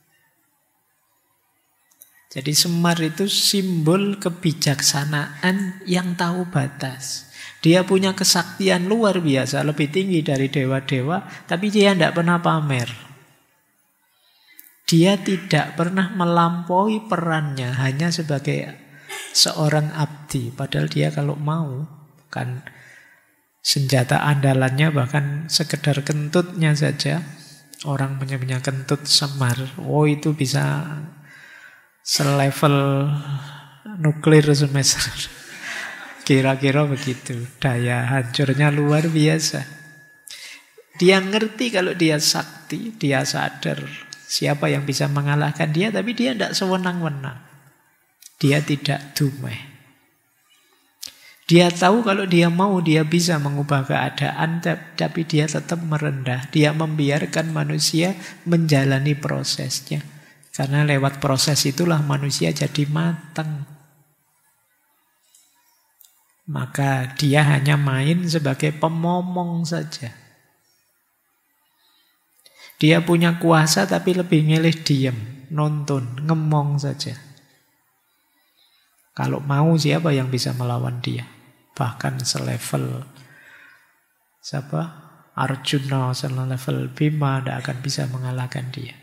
Jadi Semar itu simbol kebijaksanaan yang tahu batas. Dia punya kesaktian luar biasa, lebih tinggi dari dewa-dewa, tapi dia tidak pernah pamer. Dia tidak pernah melampaui perannya hanya sebagai seorang abdi. Padahal dia kalau mau, kan senjata andalannya bahkan sekedar kentutnya saja. Orang punya kentut Semar, itu bisa selevel nuklir semester. Kira-kira begitu. Daya hancurnya luar biasa. Dia ngerti kalau dia sakti, dia sadar siapa yang bisa mengalahkan dia, tapi dia tidak sewenang-wenang. Dia tidak dumeh. Dia tahu kalau dia mau, dia bisa mengubah keadaan, tapi dia tetap merendah. Dia membiarkan manusia menjalani prosesnya. Karena lewat proses itulah manusia jadi matang. Maka dia hanya main sebagai pemomong saja. Dia punya kuasa tapi lebih milih diam, nonton, ngemong saja. Kalau mau, siapa yang bisa melawan dia? Bahkan selevel siapa? Arjuna, selevel Bima tidak akan bisa mengalahkan dia.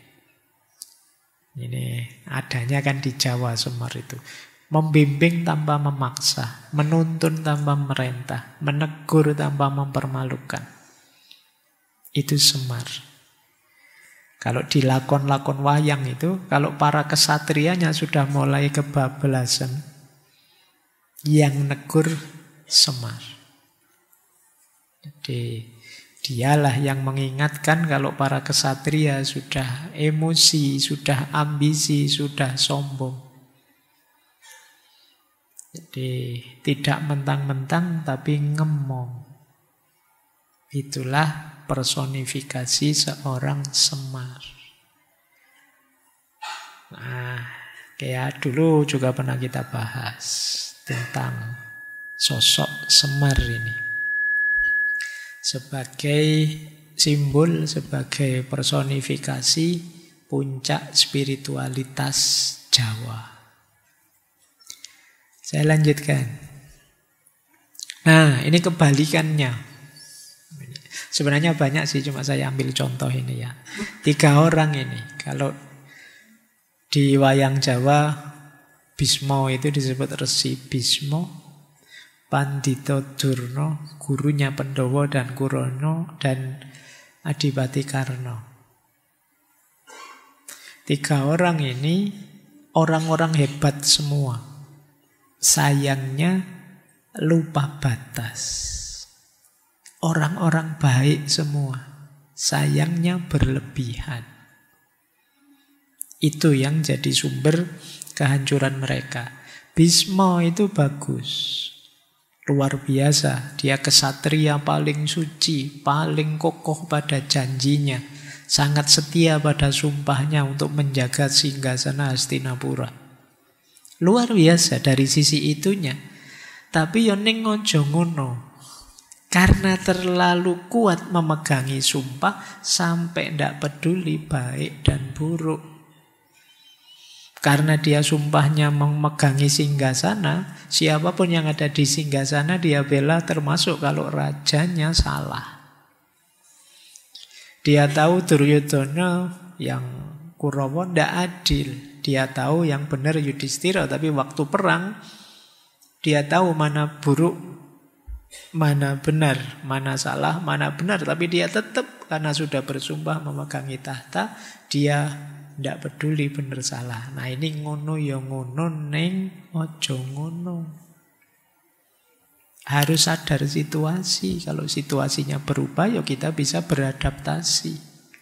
Ini adanya kan di Jawa Semar itu. Membimbing tanpa memaksa, menuntun tanpa merintah, menegur tanpa mempermalukan. Itu Semar. Kalau di lakon-lakon wayang itu, kalau para kesatrianya sudah mulai kebablasan, yang negur Semar. Jadi dialah yang mengingatkan kalau para kesatria sudah emosi, sudah ambisi, sudah sombong. Jadi tidak mentang-mentang tapi ngemong. Itulah personifikasi seorang Semar. Nah, kayak dulu juga pernah kita bahas tentang sosok Semar ini. Sebagai simbol, sebagai personifikasi puncak spiritualitas Jawa. Saya lanjutkan. Nah, ini kebalikannya. Sebenarnya banyak sih, cuma saya ambil contoh ini ya. 3 orang ini. Kalau di wayang Jawa, Bisma itu disebut Resi Bisma, Pandhita Durna, gurunya Pandhawa dan Kurawa, dan Adipati Karna. 3 orang ini orang-orang hebat semua. Sayangnya lupa batas. Orang-orang baik semua. Sayangnya berlebihan. Itu yang jadi sumber kehancuran mereka. Bisma itu bagus. Luar biasa, dia kesatria paling suci, paling kokoh pada janjinya, sangat setia pada sumpahnya untuk menjaga singgasana Hastinapura. Luar biasa dari sisi itunya. Tapi yo ning aja ngono. Karena terlalu kuat memegangi sumpah sampai ndak peduli baik dan buruk. Karena dia sumpahnya memegangi singgasana, siapapun yang ada di singgasana dia bela, termasuk kalau rajanya salah. Dia tahu Duryodhana yang Kurawa tidak adil. Dia tahu yang benar Yudhistira, tapi waktu perang dia tahu mana buruk, mana benar, mana salah, mana benar. Tapi dia tetap, karena sudah bersumpah memegangi tahta, dia tidak peduli benar salah. Nah ini ngono ya ngono, neng ojo ngono. Harus sadar situasi. Kalau situasinya berubah, ya kita bisa beradaptasi.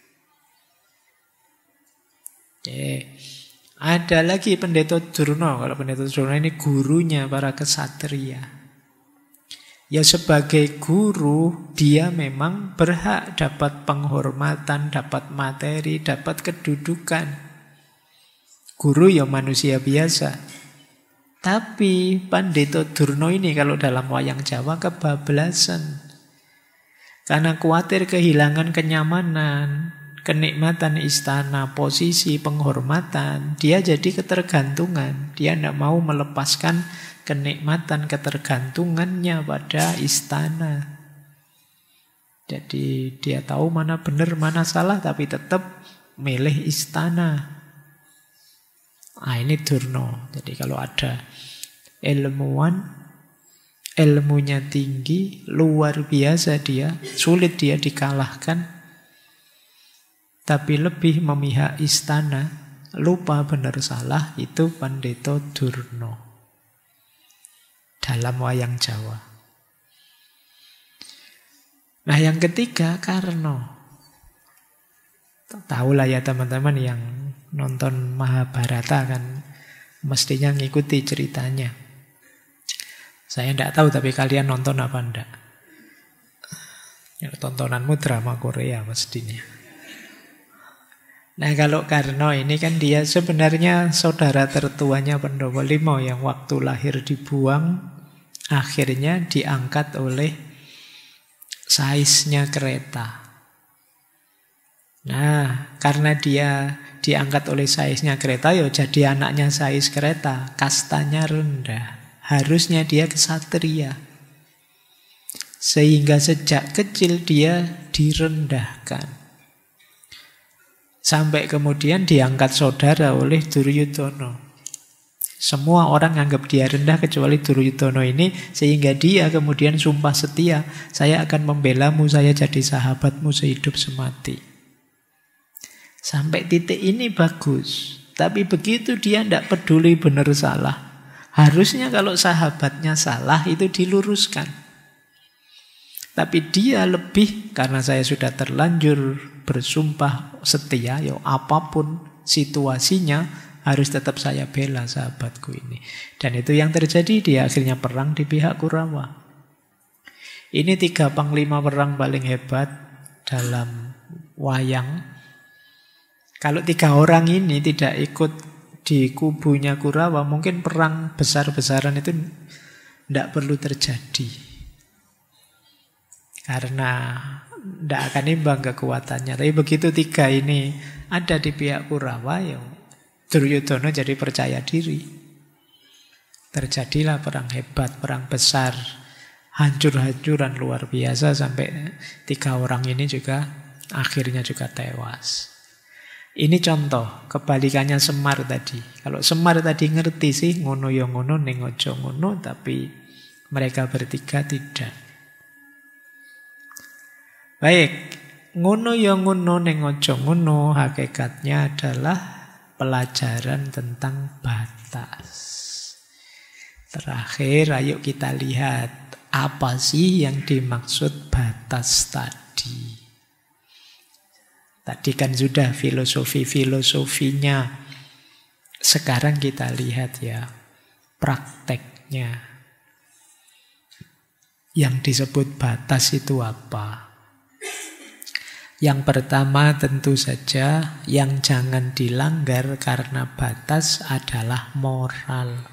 Oke. Ada lagi Pendeta Durna. Kalau Pendeta Durna ini gurunya para kesatria. Ya sebagai guru, dia memang berhak dapat penghormatan, dapat materi, dapat kedudukan. Guru ya manusia biasa. Tapi Pandeta Durna ini kalau dalam wayang Jawa kebablasan. Karena khawatir kehilangan kenyamanan, kenikmatan istana, posisi, penghormatan, dia jadi ketergantungan. Dia tidak mau melepaskan kenikmatan ketergantungannya pada istana. Jadi dia tahu mana benar, mana salah, tapi tetap milih istana. Nah ini Durna. Jadi kalau ada ilmuwan, ilmunya tinggi, luar biasa dia, sulit dia dikalahkan, tapi lebih memihak istana, lupa benar salah, itu Pandeta Durna. Dalam wayang Jawa. Nah yang ketiga karno. Tahulah ya teman-teman yang nonton Mahabharata kan mestinya ngikuti ceritanya. Saya tidak tahu tapi kalian nonton apa enggak? Ya, tontonanmu drama Korea mestinya. Nah kalau Karno ini kan dia sebenarnya saudara tertuanya Pandhawa 5 yang waktu lahir dibuang, akhirnya diangkat oleh saisnya kereta. Nah karena dia diangkat oleh saisnya kereta, ya jadi anaknya sais kereta, kastanya rendah. Harusnya dia ksatria. Sehingga sejak kecil dia direndahkan. Sampai kemudian diangkat saudara oleh Duryudono. Semua orang anggap dia rendah kecuali Duryudono ini, sehingga dia kemudian sumpah setia, saya akan membelamu, saya jadi sahabatmu sehidup semati. Sampai titik ini bagus. Tapi begitu dia tidak peduli benar salah. Harusnya kalau sahabatnya salah itu diluruskan. Tapi dia lebih, karena saya sudah terlanjur bersumpah setia, ya apapun situasinya harus tetap saya bela sahabatku ini. Dan itu yang terjadi, dia akhirnya perang di pihak Kurawa. Ini 3 panglima perang paling hebat dalam wayang. Kalau 3 orang ini tidak ikut di kubunya Kurawa, mungkin perang besar-besaran itu tidak perlu terjadi. Karena tidak akan imbang kekuatannya. Tapi begitu 3 ini ada di pihak Kurawa, ya Duryudono jadi percaya diri. Terjadilah perang hebat, perang besar, hancur-hancuran luar biasa, sampai 3 orang ini juga akhirnya juga tewas. Ini contoh kebalikannya Semar tadi. Kalau Semar tadi ngerti sih ngono ya ngono ning aja ngono, tapi mereka bertiga tidak. Baik, ngono ya ngono ning aja ngono hakikatnya adalah pelajaran tentang batas. Terakhir ayo kita lihat apa sih yang dimaksud batas tadi. Tadi kan sudah filosofinya. Sekarang kita lihat ya prakteknya. Yang disebut batas itu apa? Yang pertama tentu saja yang jangan dilanggar karena batas adalah moral.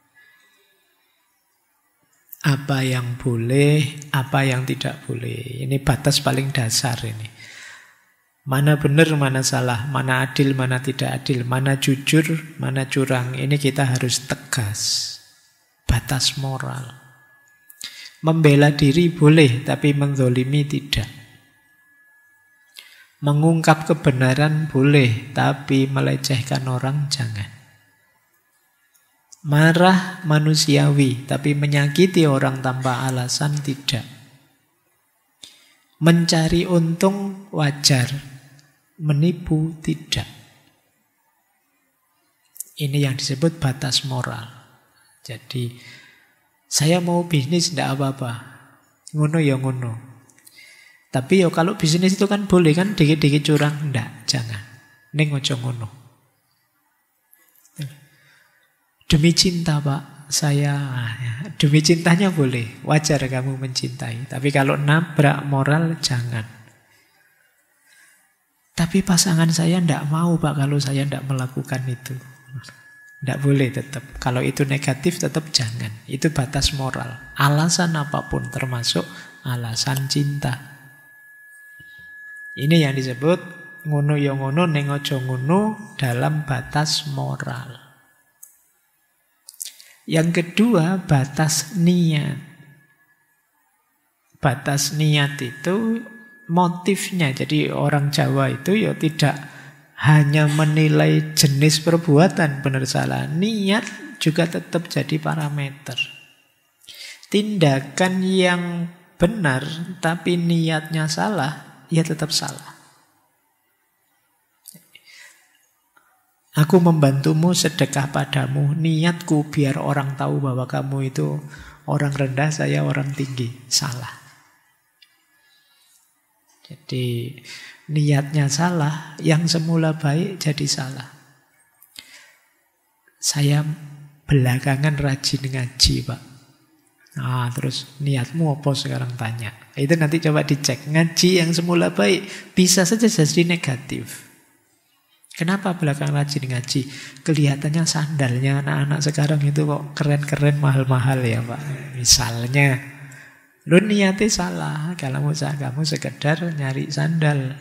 Apa yang boleh, apa yang tidak boleh. Ini batas paling dasar ini. Mana benar, mana salah, mana adil, mana tidak adil, mana jujur, mana curang. Ini kita harus tegas. Batas moral. Membela diri boleh, tapi menzolimi tidak. Mengungkap kebenaran boleh, tapi melecehkan orang jangan. Marah manusiawi, tapi menyakiti orang tanpa alasan tidak. Mencari untung wajar, menipu tidak. Ini yang disebut batas moral. Jadi saya mau bisnis tidak apa-apa, ngono ya ngono. Tapi ya kalau bisnis itu kan boleh kan dikit-dikit curang, enggak, jangan. Ning ojo ngono. Demi cinta Pak, saya demi cintanya boleh, wajar kamu mencintai. Tapi kalau nabrak moral jangan. Tapi pasangan saya tidak mau Pak kalau saya tidak melakukan itu. Tidak boleh tetap. Kalau itu negatif tetap jangan. Itu batas moral. Alasan apapun termasuk alasan cinta. Ini yang disebut ngono ya ngono ning aja ngono dalam batas moral. Yang kedua, batas niat. Batas niat itu motifnya. Jadi orang Jawa itu ya tidak hanya menilai jenis perbuatan benar salah. Niat juga tetap jadi parameter. Tindakan yang benar tapi niatnya salah, ya tetap salah. Aku membantumu sedekah padamu, niatku biar orang tahu bahwa kamu itu orang rendah, saya orang tinggi. Salah. Jadi niatnya salah, yang semula baik jadi salah. Saya belakangan rajin ngaji, Pak. Nah, terus niatmu apa sekarang tanya. Itu nanti coba dicek. Ngaji yang semula baik bisa saja jadi negatif. Kenapa belakangan rajin ngaji? Kelihatannya sandalnya anak-anak sekarang itu kok keren-keren, mahal-mahal ya, Pak. Misalnya, lu niatnya salah. Kalau kamu sekedar nyari sandal.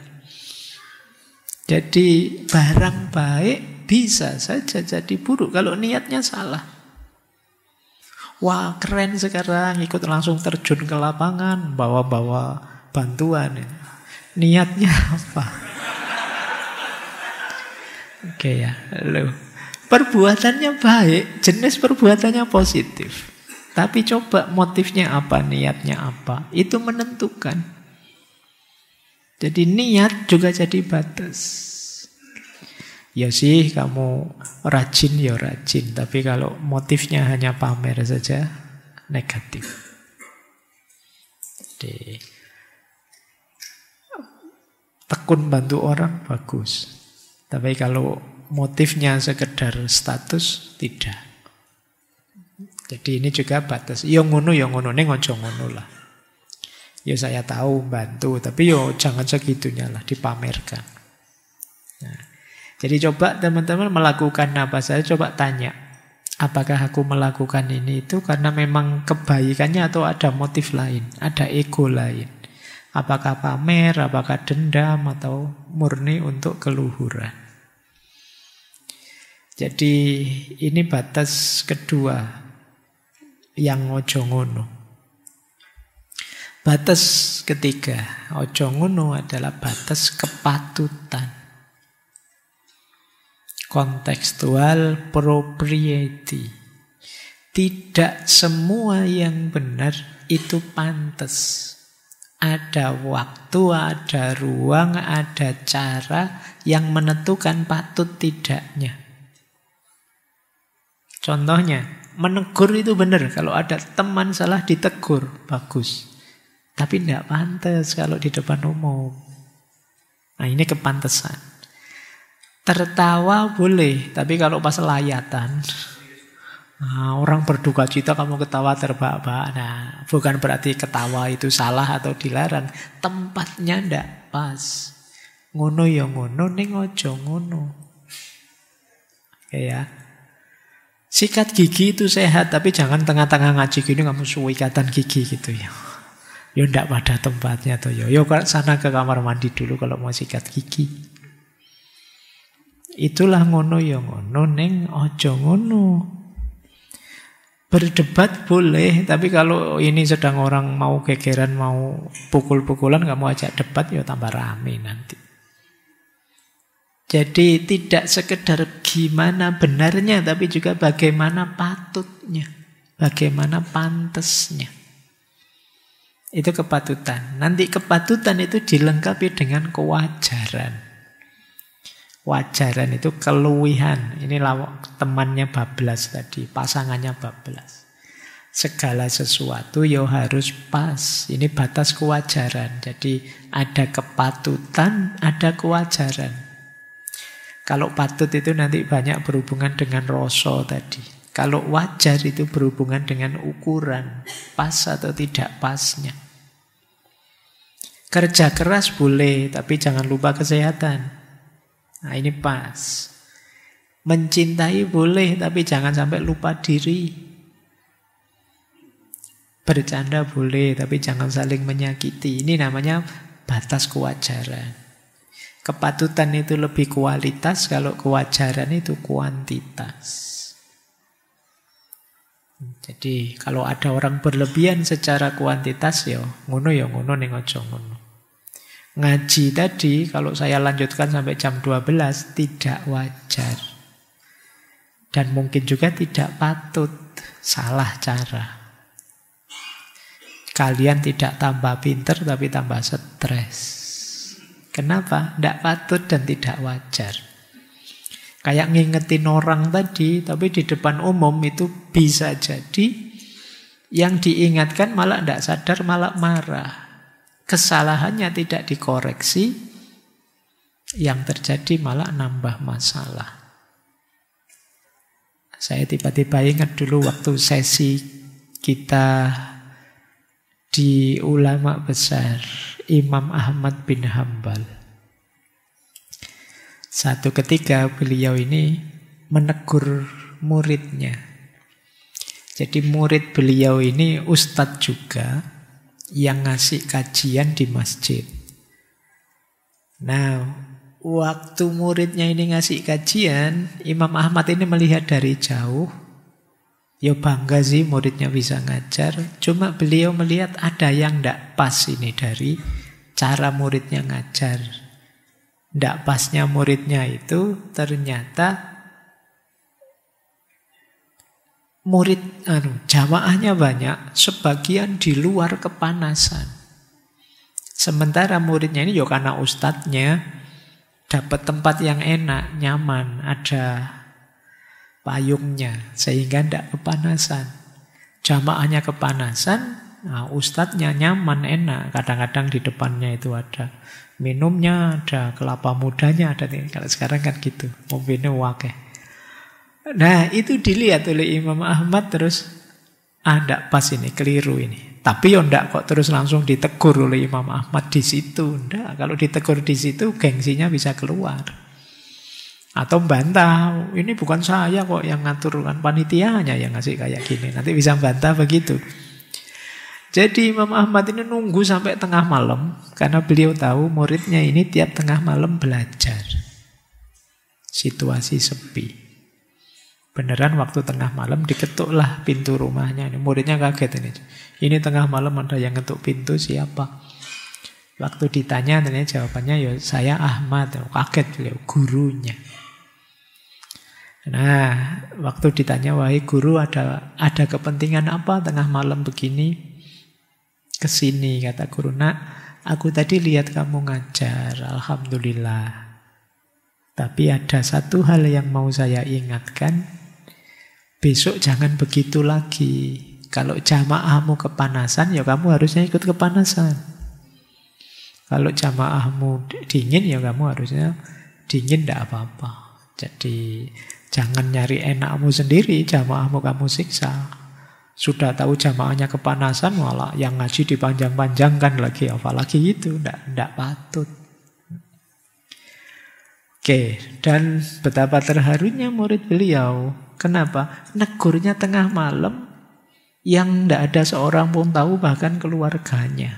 Jadi barang baik bisa saja jadi buruk kalau niatnya salah. Wah, keren sekarang, ikut langsung terjun ke lapangan, bawa-bawa bantuan. Niatnya apa? Oke ya, lo. Perbuatannya baik, jenis perbuatannya positif. Tapi coba motifnya apa, niatnya apa, itu menentukan. Jadi niat juga jadi batas. Ya sih, kamu rajin ya rajin, tapi kalau motifnya hanya pamer saja, negatif. Jadi, tekun bantu orang, bagus. Tapi kalau motifnya sekedar status, tidak. Jadi ini juga batas. Yang ngono, ini ngojo ngono lah. Ya saya tahu bantu, tapi yo jangan segitunya lah, dipamerkan. Nah, jadi coba teman-teman melakukan apa saja, coba tanya. Apakah aku melakukan ini itu karena memang kebaikannya atau ada motif lain, ada ego lain. Apakah pamer, apakah dendam, atau murni untuk keluhuran. Jadi ini batas kedua yang ojo ngono. Batas ketiga, ojo ngono adalah batas kepatutan. Contextual propriety. Tidak semua yang benar itu pantas. Ada waktu, ada ruang, ada cara yang menentukan patut tidaknya. Contohnya, menegur itu benar. Kalau ada teman salah ditegur, bagus. Tapi tidak pantas kalau di depan umum. Nah, ini kepantasan. Tertawa boleh, tapi kalau pas layatan, nah, orang berduka cita kamu ketawa terbahak-bahak. Nah, bukan berarti ketawa itu salah atau dilarang. Tempatnya ndak pas. Ngono ya ngono, ning ojo ngono. Oke ya. Sikat gigi itu sehat, tapi jangan tengah-tengah ngaji gini kamu suwi ikatan gigi gitu ya. Ya ndak pada tempatnya tuh ya. Yo sana ke kamar mandi dulu kalau mau sikat gigi. Itulah ngono ya ngono, ning ojo ngono. Berdebat boleh, tapi kalau ini sedang orang mau gegeran, mau pukul-pukulan, kamu ajak debat, ya tambah rame nanti. Jadi tidak sekedar gimana benarnya, tapi juga bagaimana patutnya, bagaimana pantasnya. Itu kepatutan. Nanti kepatutan itu dilengkapi dengan kewajaran. Wajaran itu keluwihan. Ini temannya bablas tadi, pasangannya bablas. Segala sesuatu ya harus pas. Ini batas kewajaran. Jadi ada kepatutan, ada kewajaran. Kalau patut itu nanti banyak berhubungan dengan rasa tadi. Kalau wajar itu berhubungan dengan ukuran, pas atau tidak pasnya. Kerja keras boleh, tapi jangan lupa kesehatan. Nah ini pas. Mencintai boleh, tapi jangan sampai lupa diri. Bercanda boleh, tapi jangan saling menyakiti. Ini namanya batas kewajaran. Kepatutan itu lebih kualitas, kalau kewajaran itu kuantitas. Jadi kalau ada orang berlebihan secara kuantitas, ya ngono ning ojo ngono. Ngaji tadi, kalau saya lanjutkan sampai jam 12, tidak wajar. Dan mungkin juga tidak patut, salah cara. Kalian tidak tambah pinter, tapi tambah stres. Kenapa? Tidak patut dan tidak wajar. Kayak ngingetin orang tadi, tapi di depan umum itu bisa jadi yang diingatkan malah tidak sadar, malah marah. kesalahannya tidak dikoreksi, yang terjadi malah nambah masalah. Saya tiba-tiba ingat dulu waktu sesi kita di ulama besar, Imam Ahmad bin Hambal. Satu ketika beliau ini menegur muridnya. Jadi murid beliau ini ustadz juga yang ngasih kajian di masjid. Nah, waktu muridnya ini ngasih kajian, Imam Ahmad ini melihat dari jauh. Ya bangga sih muridnya bisa ngajar. Cuma beliau melihat ada yang tidak pas ini dari cara muridnya ngajar. Tidak pasnya muridnya itu ternyata jamaahnya banyak, sebagian di luar kepanasan. Sementara muridnya ini ya karena ustadznya dapat tempat yang enak, nyaman, ada payungnya, sehingga tidak kepanasan. Jamaahnya kepanasan, nah ustadznya nyaman, enak. Kadang-kadang di depannya itu ada minumnya, ada kelapa mudanya, ada. Kalau sekarang kan gitu, mobilnya wakeh. Nah, itu dilihat oleh Imam Ahmad terus, tidak pas ini, keliru ini. Tapi ya tidak kok terus langsung ditegur oleh Imam Ahmad di situ. Tidak, kalau ditegur di situ gengsinya bisa keluar. Atau bantah, ini bukan saya kok yang ngatur, kan panitianya yang ngasih kayak gini. Nanti bisa bantah begitu. Jadi Imam Ahmad ini nunggu sampai tengah malam, karena beliau tahu muridnya ini tiap tengah malam belajar. Situasi sepi. Beneran waktu tengah malam diketuklah pintu rumahnya. Ini muridnya kaget ini. Ini tengah malam ada yang ngetuk pintu, siapa? Waktu ditanya ternyata jawabannya ya saya Ahmad. Kaget beliau, gurunya. Nah, waktu ditanya, wahai guru, ada kepentingan apa tengah malam begini? Kesini, kata guru. Nak, aku tadi lihat kamu ngajar, alhamdulillah. Tapi ada satu hal yang mau saya ingatkan. Besok jangan begitu lagi. Kalau jamaahmu kepanasan, ya kamu harusnya ikut kepanasan. Kalau jamaahmu dingin, ya kamu harusnya dingin, tidak apa-apa. Jadi jangan nyari enakmu sendiri, jamaahmu kamu siksa. Sudah tahu jamaahnya kepanasan, malah yang ngaji dipanjang-panjangkan lagi. Apalagi itu, tidak patut. Oke, dan betapa terharunya murid beliau. Kenapa? Negurnya tengah malam yang tidak ada seorang pun tahu, bahkan keluarganya.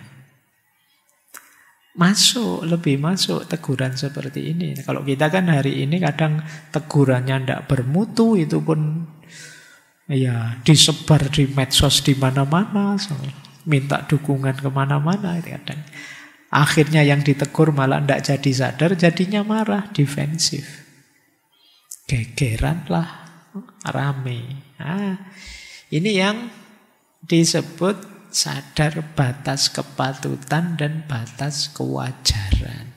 Lebih masuk teguran seperti ini. Kalau kita kan hari ini kadang tegurannya tidak bermutu, itu pun ya disebar di medsos di mana-mana, minta dukungan kemana-mana. Kadang akhirnya yang ditegur malah tidak jadi sadar, jadinya marah, defensif, gegeran lah, rame. Ini yang disebut sadar batas kepatutan dan batas kewajaran.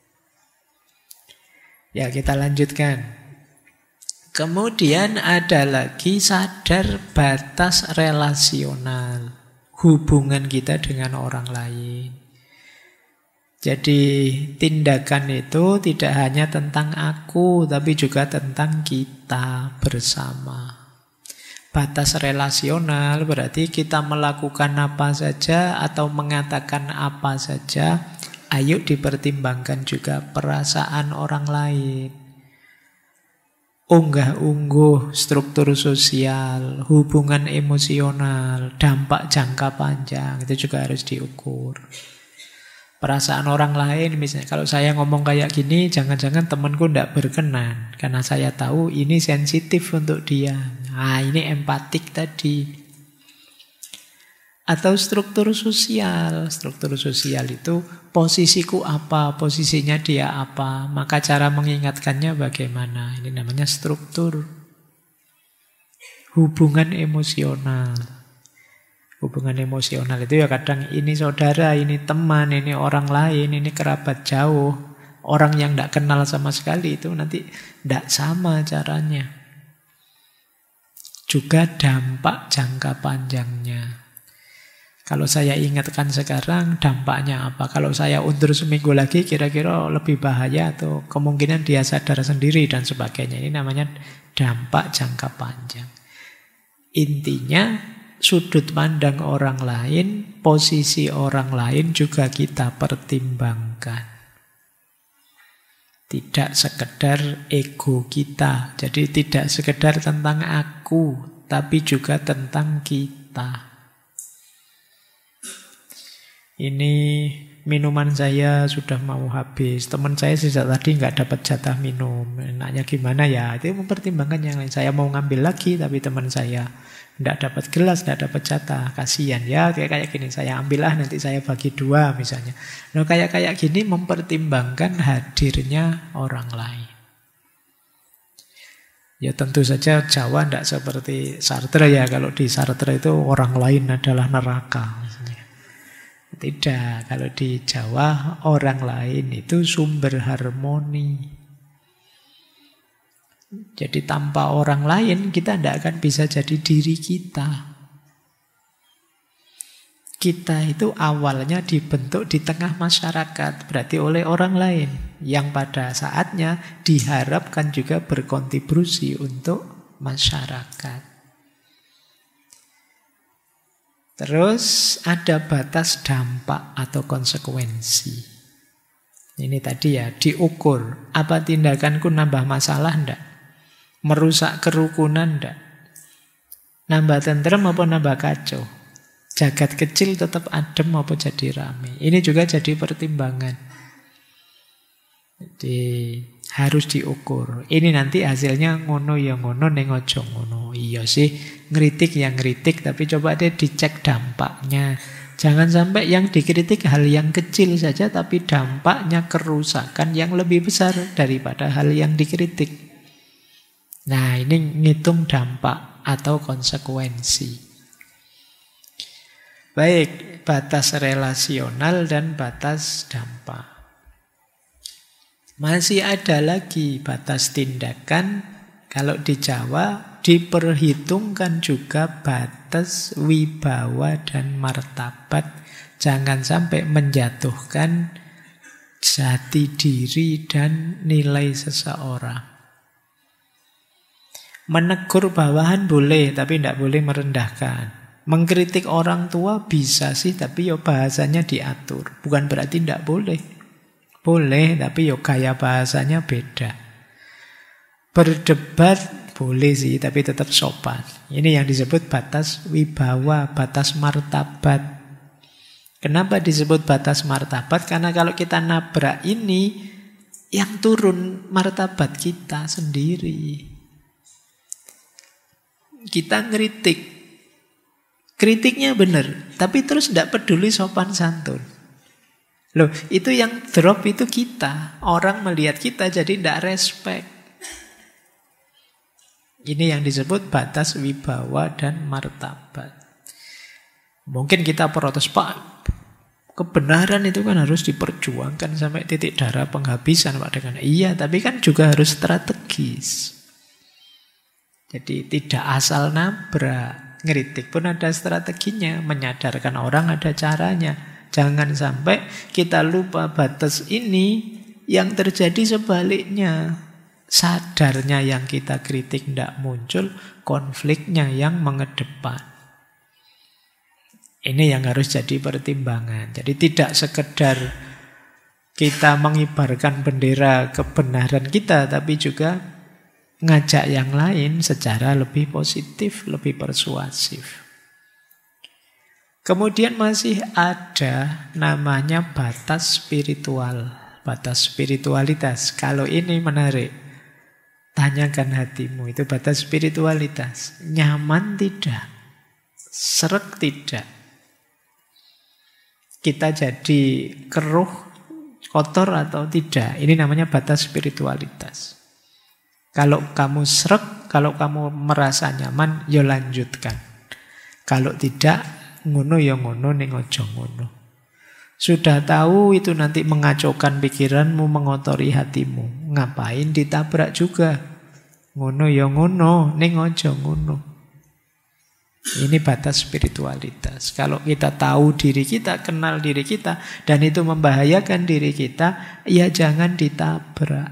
Ya, kita lanjutkan. Kemudian ada lagi sadar batas relasional, hubungan kita dengan orang lain. Jadi tindakan itu tidak hanya tentang aku, tapi juga tentang kita bersama. Batas relasional berarti kita melakukan apa saja atau mengatakan apa saja, ayo dipertimbangkan juga perasaan orang lain. Unggah-ungguh struktur sosial, hubungan emosional, dampak jangka panjang, itu juga harus diukur. Perasaan orang lain, misalnya kalau saya ngomong kayak gini, jangan-jangan temanku tidak berkenan, karena saya tahu ini sensitif untuk dia. Nah, ini empatik tadi. Atau struktur sosial. Struktur sosial itu posisiku apa, posisinya dia apa, maka cara mengingatkannya bagaimana. Ini namanya struktur. Hubungan emosional. Hubungan emosional itu ya kadang ini saudara, ini teman, ini orang lain, ini kerabat jauh. Orang yang tidak kenal sama sekali itu nanti tidak sama caranya. Juga dampak jangka panjangnya. Kalau saya ingatkan sekarang, dampaknya apa? Kalau saya undur seminggu lagi, kira-kira lebih bahaya atau kemungkinan dia sadar sendiri dan sebagainya. Ini namanya dampak jangka panjang. Intinya, sudut pandang orang lain, posisi orang lain juga kita pertimbangkan. Tidak sekedar ego kita. Jadi tidak sekedar tentang aku, tapi juga tentang kita. Ini minuman saya sudah mau habis. Teman saya sejak tadi nggak dapat jatah minum. Enaknya gimana ya? Itu mempertimbangkan yang lain. Saya mau ngambil lagi, tapi teman saya nggak dapat gelas, nggak dapat jatah. Kasihan ya, kayak gini. Saya ambillah, nanti saya bagi 2 misalnya. Nah, kayak gini mempertimbangkan hadirnya orang lain. Ya tentu saja Jawa tidak seperti Sartre ya. Kalau di Sartre itu orang lain adalah neraka. Tidak, kalau di Jawa orang lain itu sumber harmoni. Jadi tanpa orang lain kita tidak akan bisa jadi diri kita. Kita itu awalnya dibentuk di tengah masyarakat, berarti oleh orang lain, yang pada saatnya diharapkan juga berkontribusi untuk masyarakat. Terus ada batas dampak atau konsekuensi. Ini tadi ya, diukur. Apa tindakanku nambah masalah enggak? Merusak kerukunan enggak? Nambah tentrem apa nambah kacau? Jagat kecil tetap adem apa jadi rame? Ini juga jadi pertimbangan. Jadi harus diukur. Ini nanti hasilnya ngono ya ngono, ning aja ngono. Iya sih, ngeritik ya ngeritik, tapi coba deh dicek dampaknya. Jangan sampai yang dikritik hal yang kecil saja, tapi dampaknya kerusakan yang lebih besar daripada hal yang dikritik. Nah, ini ngitung dampak atau konsekuensi. Baik, batas relasional dan batas dampak. Masih ada lagi batas tindakan. Kalau di Jawa diperhitungkan juga batas wibawa dan martabat. Jangan sampai menjatuhkan jati diri dan nilai seseorang. Menegur bawahan boleh, tapi tidak boleh merendahkan. Mengkritik orang tua bisa sih, tapi ya bahasanya diatur. Bukan berarti tidak boleh. Boleh, tapi yo gaya bahasanya beda. Berdebat boleh sih, tapi tetap sopan. Ini yang disebut batas wibawa, batas martabat. Kenapa disebut batas martabat? Karena kalau kita nabrak ini, yang turun martabat kita sendiri. Kita ngeritik. Kritiknya benar, tapi terus tidak peduli sopan santun. Loh, itu yang drop itu kita. Orang melihat kita jadi tidak respect. Ini yang disebut batas wibawa dan martabat. Mungkin kita protes, Pak, kebenaran itu kan harus diperjuangkan sampai titik darah penghabisan, Pak. Dengan iya, tapi kan juga harus strategis. Jadi tidak asal nabrak. Ngeritik pun ada strateginya. Menyadarkan orang ada caranya. Jangan sampai kita lupa batas ini, yang terjadi sebaliknya. Sadarnya yang kita kritik tidak muncul, konfliknya yang mengedepan. Ini yang harus jadi pertimbangan. Jadi tidak sekedar kita mengibarkan bendera kebenaran kita, tapi juga ngajak yang lain secara lebih positif, lebih persuasif. Kemudian masih ada namanya batas spiritual, batas spiritualitas. Kalau ini menarik, tanyakan hatimu, itu batas spiritualitas. Nyaman tidak? Seret tidak? Kita jadi keruh, kotor atau tidak? Ini namanya batas spiritualitas. Kalau kamu seret, kalau kamu merasa nyaman, ya lanjutkan. Kalau tidak, ngono ya ngono, ning aja ngono. Sudah tahu itu nanti mengacaukan pikiranmu, mengotori hatimu. Ngapain ditabrak juga? Ngono ya ngono, ning aja ngono. Ini batas spiritualitas. Kalau kita tahu diri kita, kenal diri kita, dan itu membahayakan diri kita, ya jangan ditabrak.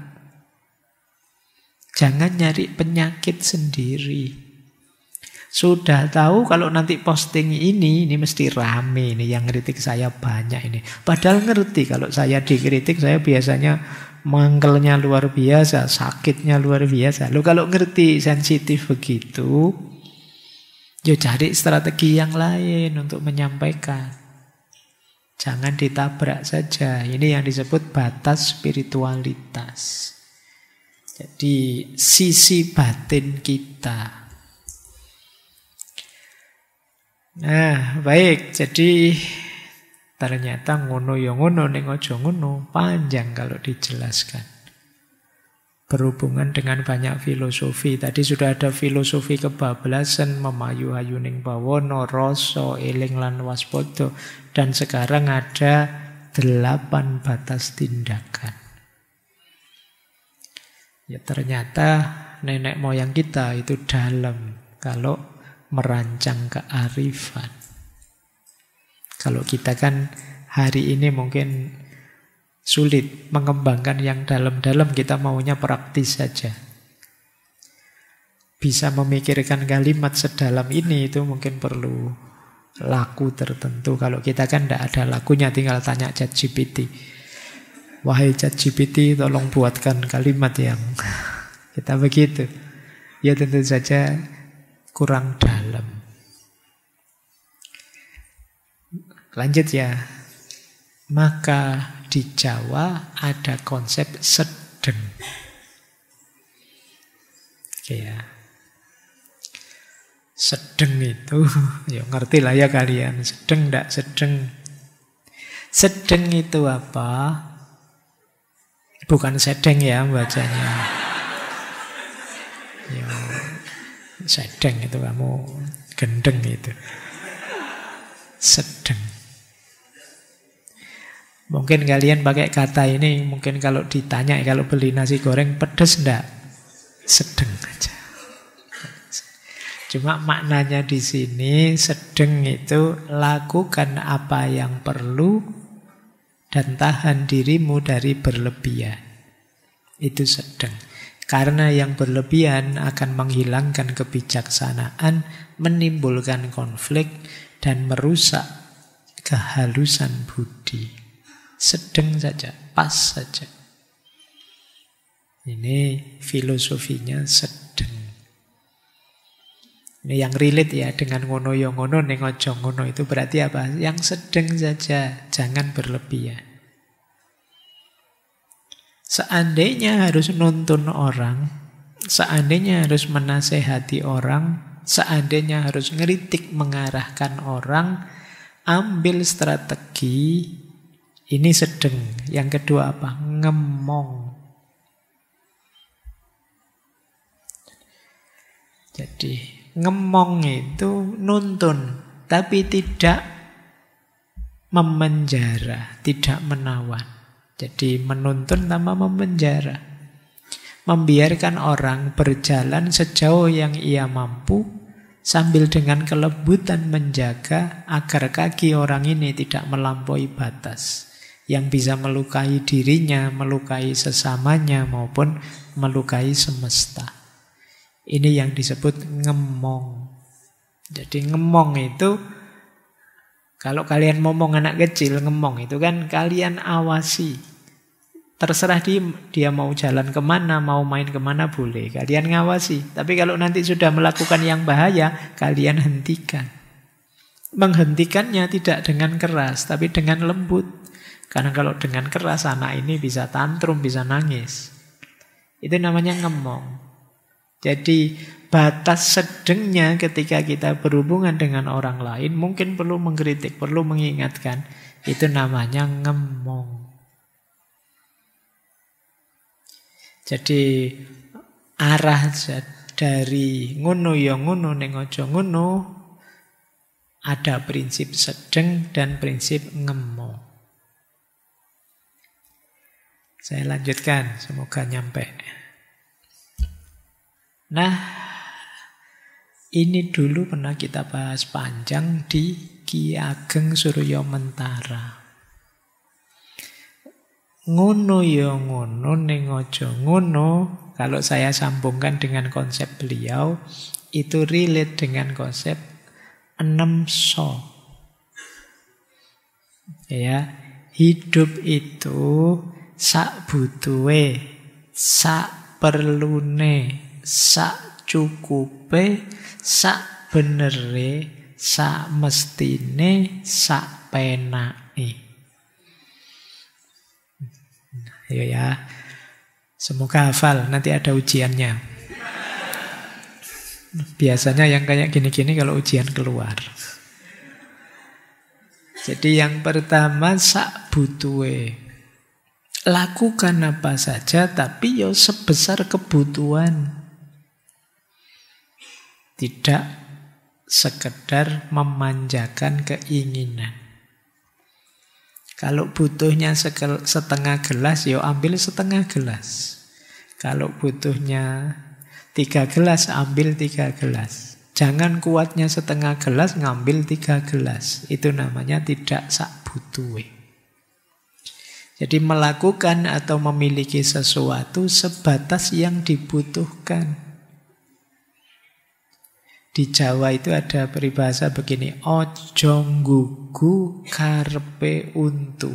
Jangan nyari penyakit sendiri. Sudah tahu kalau nanti posting ini mesti rame ini, yang kritik saya banyak ini. Padahal ngerti kalau saya dikritik, saya biasanya mangkelnya luar biasa, sakitnya luar biasa. Loh kalau ngerti sensitif begitu, ya cari strategi yang lain untuk menyampaikan. Jangan ditabrak saja. Ini yang disebut batas spiritualitas. Jadi sisi batin kita. Nah, baik. Jadi ternyata ngono ya ngono, ning aja ngono. Panjang kalau dijelaskan. Berhubungan dengan banyak filosofi. Tadi sudah ada filosofi kebablasan, memayu-ayu ning bawana, rasa, eling lan waspada. Dan sekarang ada 8 batas tindakan. Ya ternyata nenek moyang kita itu dalam kalau merancang kearifan. Kalau kita kan hari ini mungkin sulit mengembangkan yang dalam-dalam, kita maunya praktis saja. Bisa memikirkan kalimat sedalam ini itu mungkin perlu laku tertentu. Kalau kita kan tidak ada lakunya, tinggal tanya ChatGPT. Wahai ChatGPT, tolong buatkan kalimat yang kita begitu. Ya tentu saja kurang dalam. Lanjut ya. Maka di Jawa ada konsep sedeng. Oke ya. Sedeng itu, ya ngerti lah ya kalian. Sedeng enggak sedeng. Sedeng itu apa? Bukan sedeng ya bacanya. Ya, sedeng itu kamu gendeng itu. Sedeng. Mungkin kalian pakai kata ini, mungkin kalau ditanya, kalau beli nasi goreng pedas enggak? Sedeng aja. Cuma maknanya di sini sedeng itu lakukan apa yang perlu dan tahan dirimu dari berlebihan. Itu sedeng. Karena yang berlebihan akan menghilangkan kebijaksanaan, menimbulkan konflik, dan merusak kehalusan budi. Sedeng saja, pas saja. Ini filosofinya sedeng. Ini yang relate ya dengan ngono yo ngono ning aja ngono, itu berarti apa? Yang sedeng saja, jangan berlebihan. Seandainya harus nuntun orang, seandainya harus menasehati orang, seandainya harus ngeritik mengarahkan orang, ambil strategi ini sedeng. Yang kedua apa? Ngemong. Jadi ngemong itu nuntun, tapi tidak memenjara, tidak menawan. Jadi menuntun tanpa memenjara. Membiarkan orang berjalan sejauh yang ia mampu, sambil dengan kelembutan menjaga agar kaki orang ini tidak melampaui batas, yang bisa melukai dirinya, melukai sesamanya, maupun melukai semesta. Ini yang disebut ngemong. Jadi ngemong itu, kalau kalian ngomong anak kecil, ngemong itu kan kalian awasi. Terserah dia mau jalan kemana, mau main kemana boleh. Kalian ngawasi. Tapi kalau nanti sudah melakukan yang bahaya, kalian hentikan. Menghentikannya tidak dengan keras, tapi dengan lembut. Karena kalau dengan keras, anak ini bisa tantrum, bisa nangis. Itu namanya ngemong. Jadi batas sedengnya ketika kita berhubungan dengan orang lain, mungkin perlu mengkritik, perlu mengingatkan. Itu namanya ngemong. Jadi arah dari ngono ya ngono ning aja ngono, ada prinsip sedeng dan prinsip ngemong. Saya lanjutkan, semoga nyampe. Nah, Ini dulu pernah kita bahas panjang di Ki Ageng Surya Mentara. Ngono ya ngono ning aja ngono. Kalau saya sambungkan dengan konsep beliau, itu relate dengan konsep 6 so. Ya, hidup itu sak butuhe, sak perlune, sak cukupe, sak benere, sak mestine, sak penake. Ayo ya. Semoga hafal, nanti ada ujiannya. Biasanya yang kayak gini-gini kalau ujian keluar. Jadi yang pertama sak butuhe. Lakukan apa saja tapi yo sebesar kebutuhan. Tidak sekedar memanjakan keinginan. Kalau butuhnya setengah gelas, yo ambil setengah gelas. Kalau butuhnya 3 gelas, ambil 3 gelas. Jangan kuatnya setengah gelas, ngambil 3 gelas. Itu namanya tidak sak butuhe. Jadi melakukan atau memiliki sesuatu sebatas yang dibutuhkan. Di Jawa itu ada peribahasa begini, ojo nggugu karepe untu.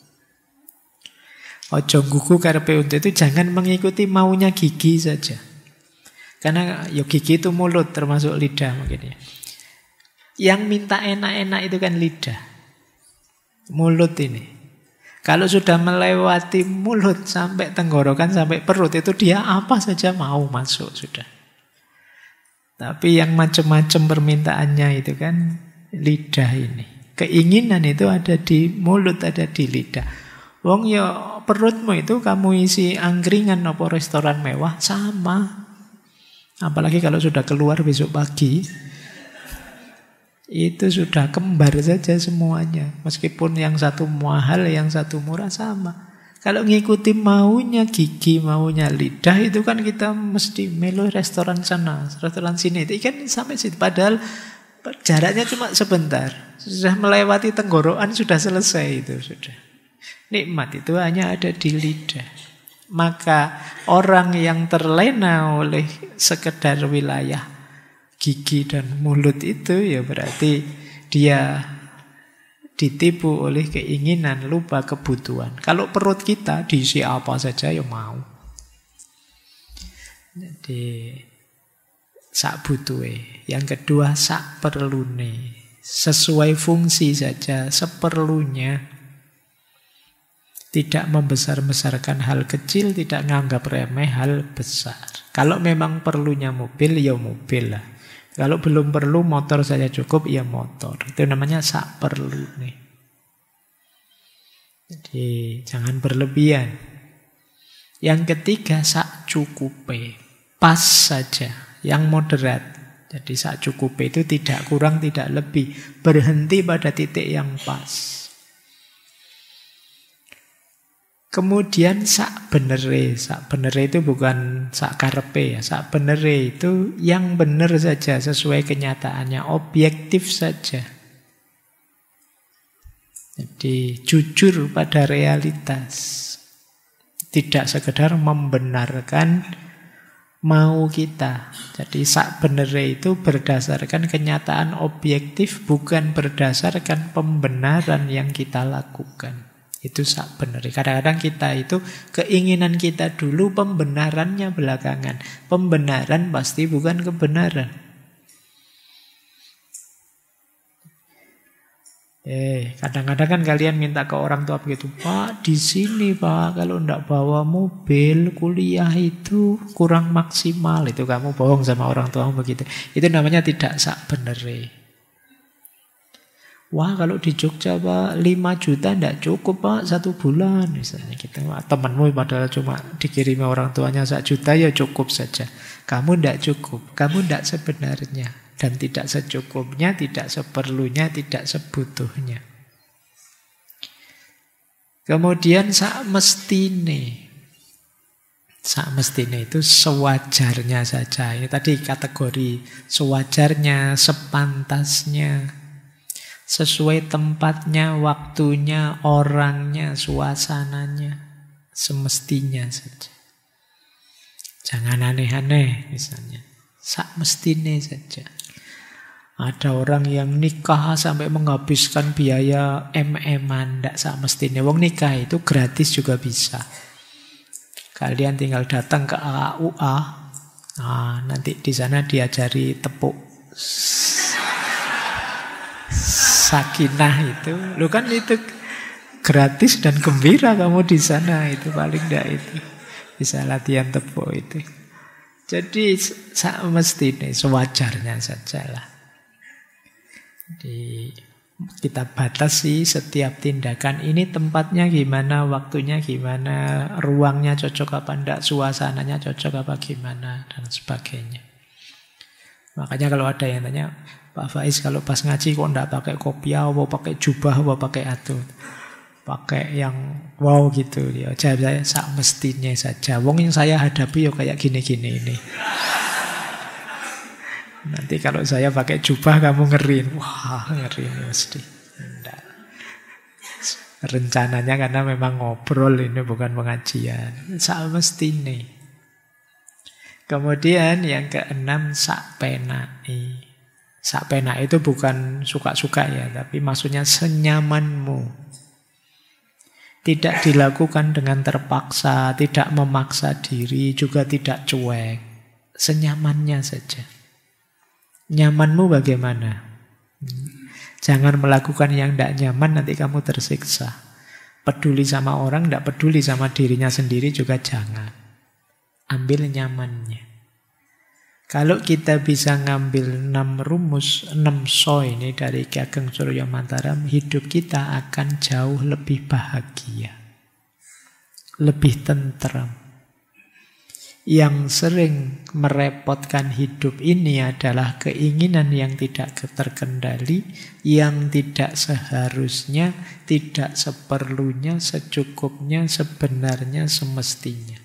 Ojo nggugu karepe untu itu jangan mengikuti maunya gigi saja. Karena ya gigi itu mulut termasuk lidah mungkin ya. Yang minta enak-enak itu kan lidah. Mulut ini. Kalau sudah melewati mulut sampai tenggorokan, sampai perut, itu dia apa saja mau masuk sudah. Tapi yang macam-macam permintaannya itu kan lidah ini. Keinginan itu ada di mulut, ada di lidah. Wong ya perutmu itu kamu isi angkringan apa restoran mewah sama. Apalagi kalau sudah keluar besok pagi, itu sudah kembar saja semuanya. Meskipun yang satu mahal, yang satu murah sama. Kalau ngikuti maunya gigi, maunya lidah, itu kan kita mesti melu restoran sana, restoran sini. Itu kan sampai situ. Padahal jaraknya cuma sebentar. Sudah melewati tenggorokan, sudah selesai itu. Sudah. Nikmat itu hanya ada di lidah. Maka orang yang terlena oleh sekedar wilayah gigi dan mulut itu, ya berarti dia ditipu oleh keinginan, lupa kebutuhan. Kalau perut kita diisi apa saja ya mau. Jadi sak butuhe. Yang kedua sak perlune. Sesuai fungsi saja, seperlunya. Tidak membesar-besarkan hal kecil, tidak menganggap remeh hal besar. Kalau memang perlunya mobil, ya mobil lah. Kalau belum perlu motor saja cukup, ya motor. Itu namanya sak perlu nih. Jadi jangan berlebihan. Yang ketiga sak cukupe. Pas saja, yang moderat. Jadi sak cukupe itu tidak kurang, tidak lebih. Berhenti pada titik yang pas. Kemudian sak benere. Sak benere itu bukan sak karepe ya. Sak benere itu yang benar saja sesuai kenyataannya, objektif saja. Jadi jujur pada realitas. Tidak sekedar membenarkan mau kita. Jadi sak benere itu berdasarkan kenyataan objektif, bukan berdasarkan pembenaran yang kita lakukan. Itu sak bener. Kadang-kadang kita itu keinginan kita dulu, pembenarannya belakangan. Pembenaran pasti bukan kebenaran. Kadang-kadang kan kalian minta ke orang tua begitu, Pak, di sini Pak, kalau ndak bawa mobil kuliah itu kurang maksimal. Itu kamu bohong sama orang tuamu begitu. Itu namanya tidak sak bener. Wah, kalau di Jogja Pak 5 juta enggak cukup Pak 1 bulan misalnya kita. Temanmu padahal cuma dikirimi orang tuanya 1 juta ya cukup saja. Kamu enggak cukup, kamu enggak sebenarnya dan tidak secukupnya, tidak seperlunya, tidak sebutuhnya. Kemudian sak mestine. Sak mestine itu sewajarnya saja. Ini tadi kategori sewajarnya, sepantasnya, sesuai tempatnya, waktunya, orangnya, suasananya, semestinya saja. Jangan aneh-aneh misalnya. Sak mestine saja. Ada orang yang nikah sampai menghabiskan biaya MM-an, ndak sak mestine. Wong nikah itu gratis juga bisa. Kalian tinggal datang ke AUA, nanti di sana diajari tepuk sakinah itu. Lu kan itu gratis dan gembira kamu di sana, itu paling enggak itu. Bisa latihan tepuk itu. Jadi mestinya sewajarnya sajalah. Kita batasi setiap tindakan. Ini tempatnya gimana, waktunya gimana, ruangnya cocok apa enggak, suasananya cocok apa gimana, dan sebagainya. Makanya kalau ada yang tanya, Pak Faiz kalau pas ngaji kok enggak pakai kopiah, apa pakai jubah, apa pakai atut, pakai yang wow gitu. Ya jawab saya, sak mestinya saja. Wong yang saya hadapi yo kayak gini-gini ini. Nanti kalau saya pakai jubah kamu ngeri. Wah, ngeri mesti. Enggak. Rencananya karena memang ngobrol, ini bukan pengajian. Sak mestine. Kemudian yang keenam, sak penai. Sak penai itu bukan suka-suka ya, tapi maksudnya senyamanmu. Tidak dilakukan dengan terpaksa, tidak memaksa diri, juga tidak cuek. Senyamannya saja. Nyamanmu bagaimana? Jangan melakukan yang tidak nyaman, nanti kamu tersiksa. Peduli sama orang, tidak peduli sama dirinya sendiri juga jangan. Ambil nyamannya. Kalau kita bisa ngambil 6 rumus, 6 so ini dari Ki Ageng Surya Mataram, hidup kita akan jauh lebih bahagia. Lebih tenteram. Yang sering merepotkan hidup ini adalah keinginan yang tidak terkendali, yang tidak seharusnya, tidak seperlunya, secukupnya, sebenarnya, semestinya.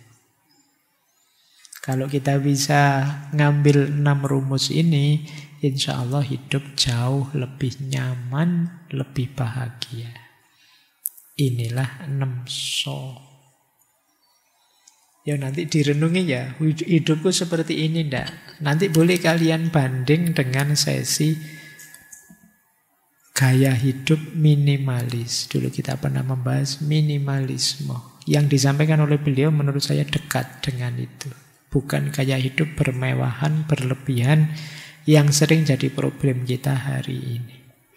Kalau kita bisa ngambil 6 rumus ini, insya Allah hidup jauh lebih nyaman, lebih bahagia. Inilah 6 so. Ya nanti direnungi ya, hidupku seperti ini ndak. Nanti boleh kalian banding dengan sesi gaya hidup minimalis. Dulu kita pernah membahas minimalisme. Yang disampaikan oleh beliau menurut saya dekat dengan itu. Bukan gaya hidup bermewahan, berlebihan yang sering jadi problem kita hari ini.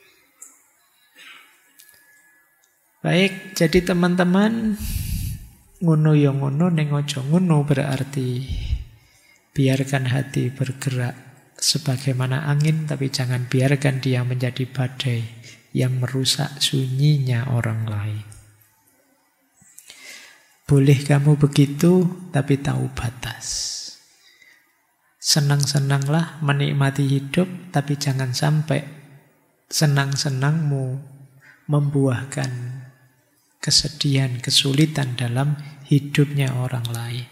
Baik, jadi teman-teman, ngono ya ngono, ning aja ngono berarti biarkan hati bergerak sebagaimana angin, tapi jangan biarkan dia menjadi badai yang merusak sunyinya orang lain. Boleh kamu begitu, tapi tahu batas. Senang-senanglah menikmati hidup, tapi jangan sampai senang-senangmu membuahkan kesedihan, kesulitan dalam hidupnya orang lain.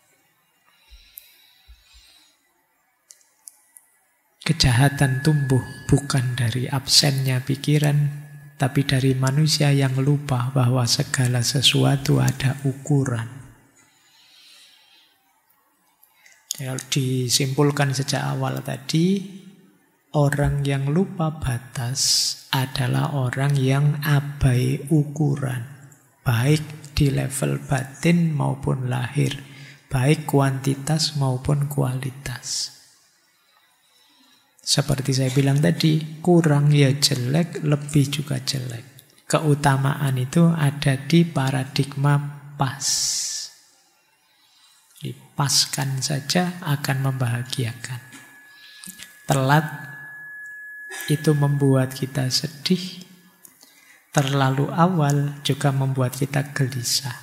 Kejahatan tumbuh bukan dari absennya pikiran, tapi dari manusia yang lupa bahwa segala sesuatu ada ukuran. Kalau disimpulkan sejak awal tadi, orang yang lupa batas adalah orang yang abai ukuran. Baik di level batin maupun lahir, baik kuantitas maupun kualitas. Seperti saya bilang tadi, kurang ya jelek, lebih juga jelek. Keutamaan itu ada di paradigma pas. Dipaskan saja akan membahagiakan. Telat itu membuat kita sedih. Terlalu awal juga membuat kita gelisah.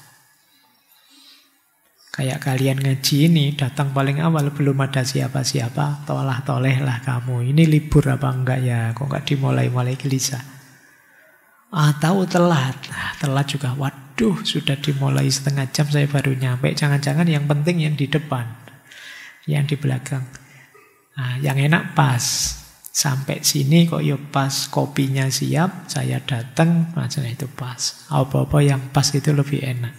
Kayak kalian ngaji ini, datang paling awal, belum ada siapa-siapa, tolah-tolehlah kamu. Ini libur apa enggak ya? Kok enggak dimulai-mulai gelisah? Tahu telat. Telat juga, waduh waduh, sudah dimulai setengah jam saya baru nyampe. Jangan-jangan yang penting yang di depan, yang di belakang. Nah, yang enak pas. Sampai sini kok ya pas, kopinya siap, saya datang, macamnya itu pas. Apa-apa yang pas itu lebih enak.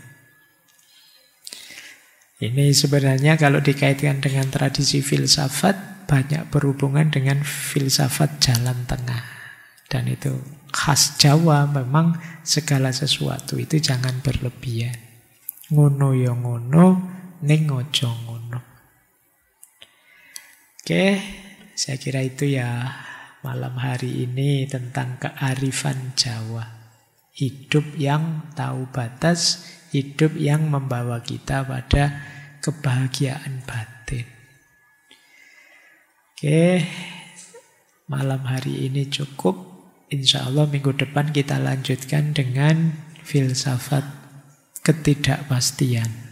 Ini sebenarnya kalau dikaitkan dengan tradisi filsafat, banyak berhubungan dengan filsafat jalan tengah. Dan itu khas Jawa, memang segala sesuatu itu jangan berlebihan. Ngono ya ngono, ning ojo ngono. Oke, saya kira itu ya malam hari ini tentang kearifan Jawa. Hidup yang tahu batas, hidup yang membawa kita pada kebahagiaan batin. Oke, malam hari ini cukup. Insya Allah minggu depan kita lanjutkan dengan filsafat ketidakpastian.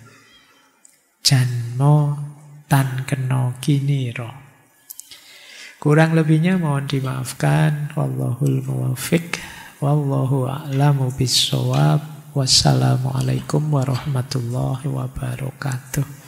Janmo tan keno kiniro. Kurang lebihnya mohon dimaafkan. Wallahul muwaffiq. Wallahu a'lamu bissawab. Wassalamualaikum warahmatullahi wabarakatuh.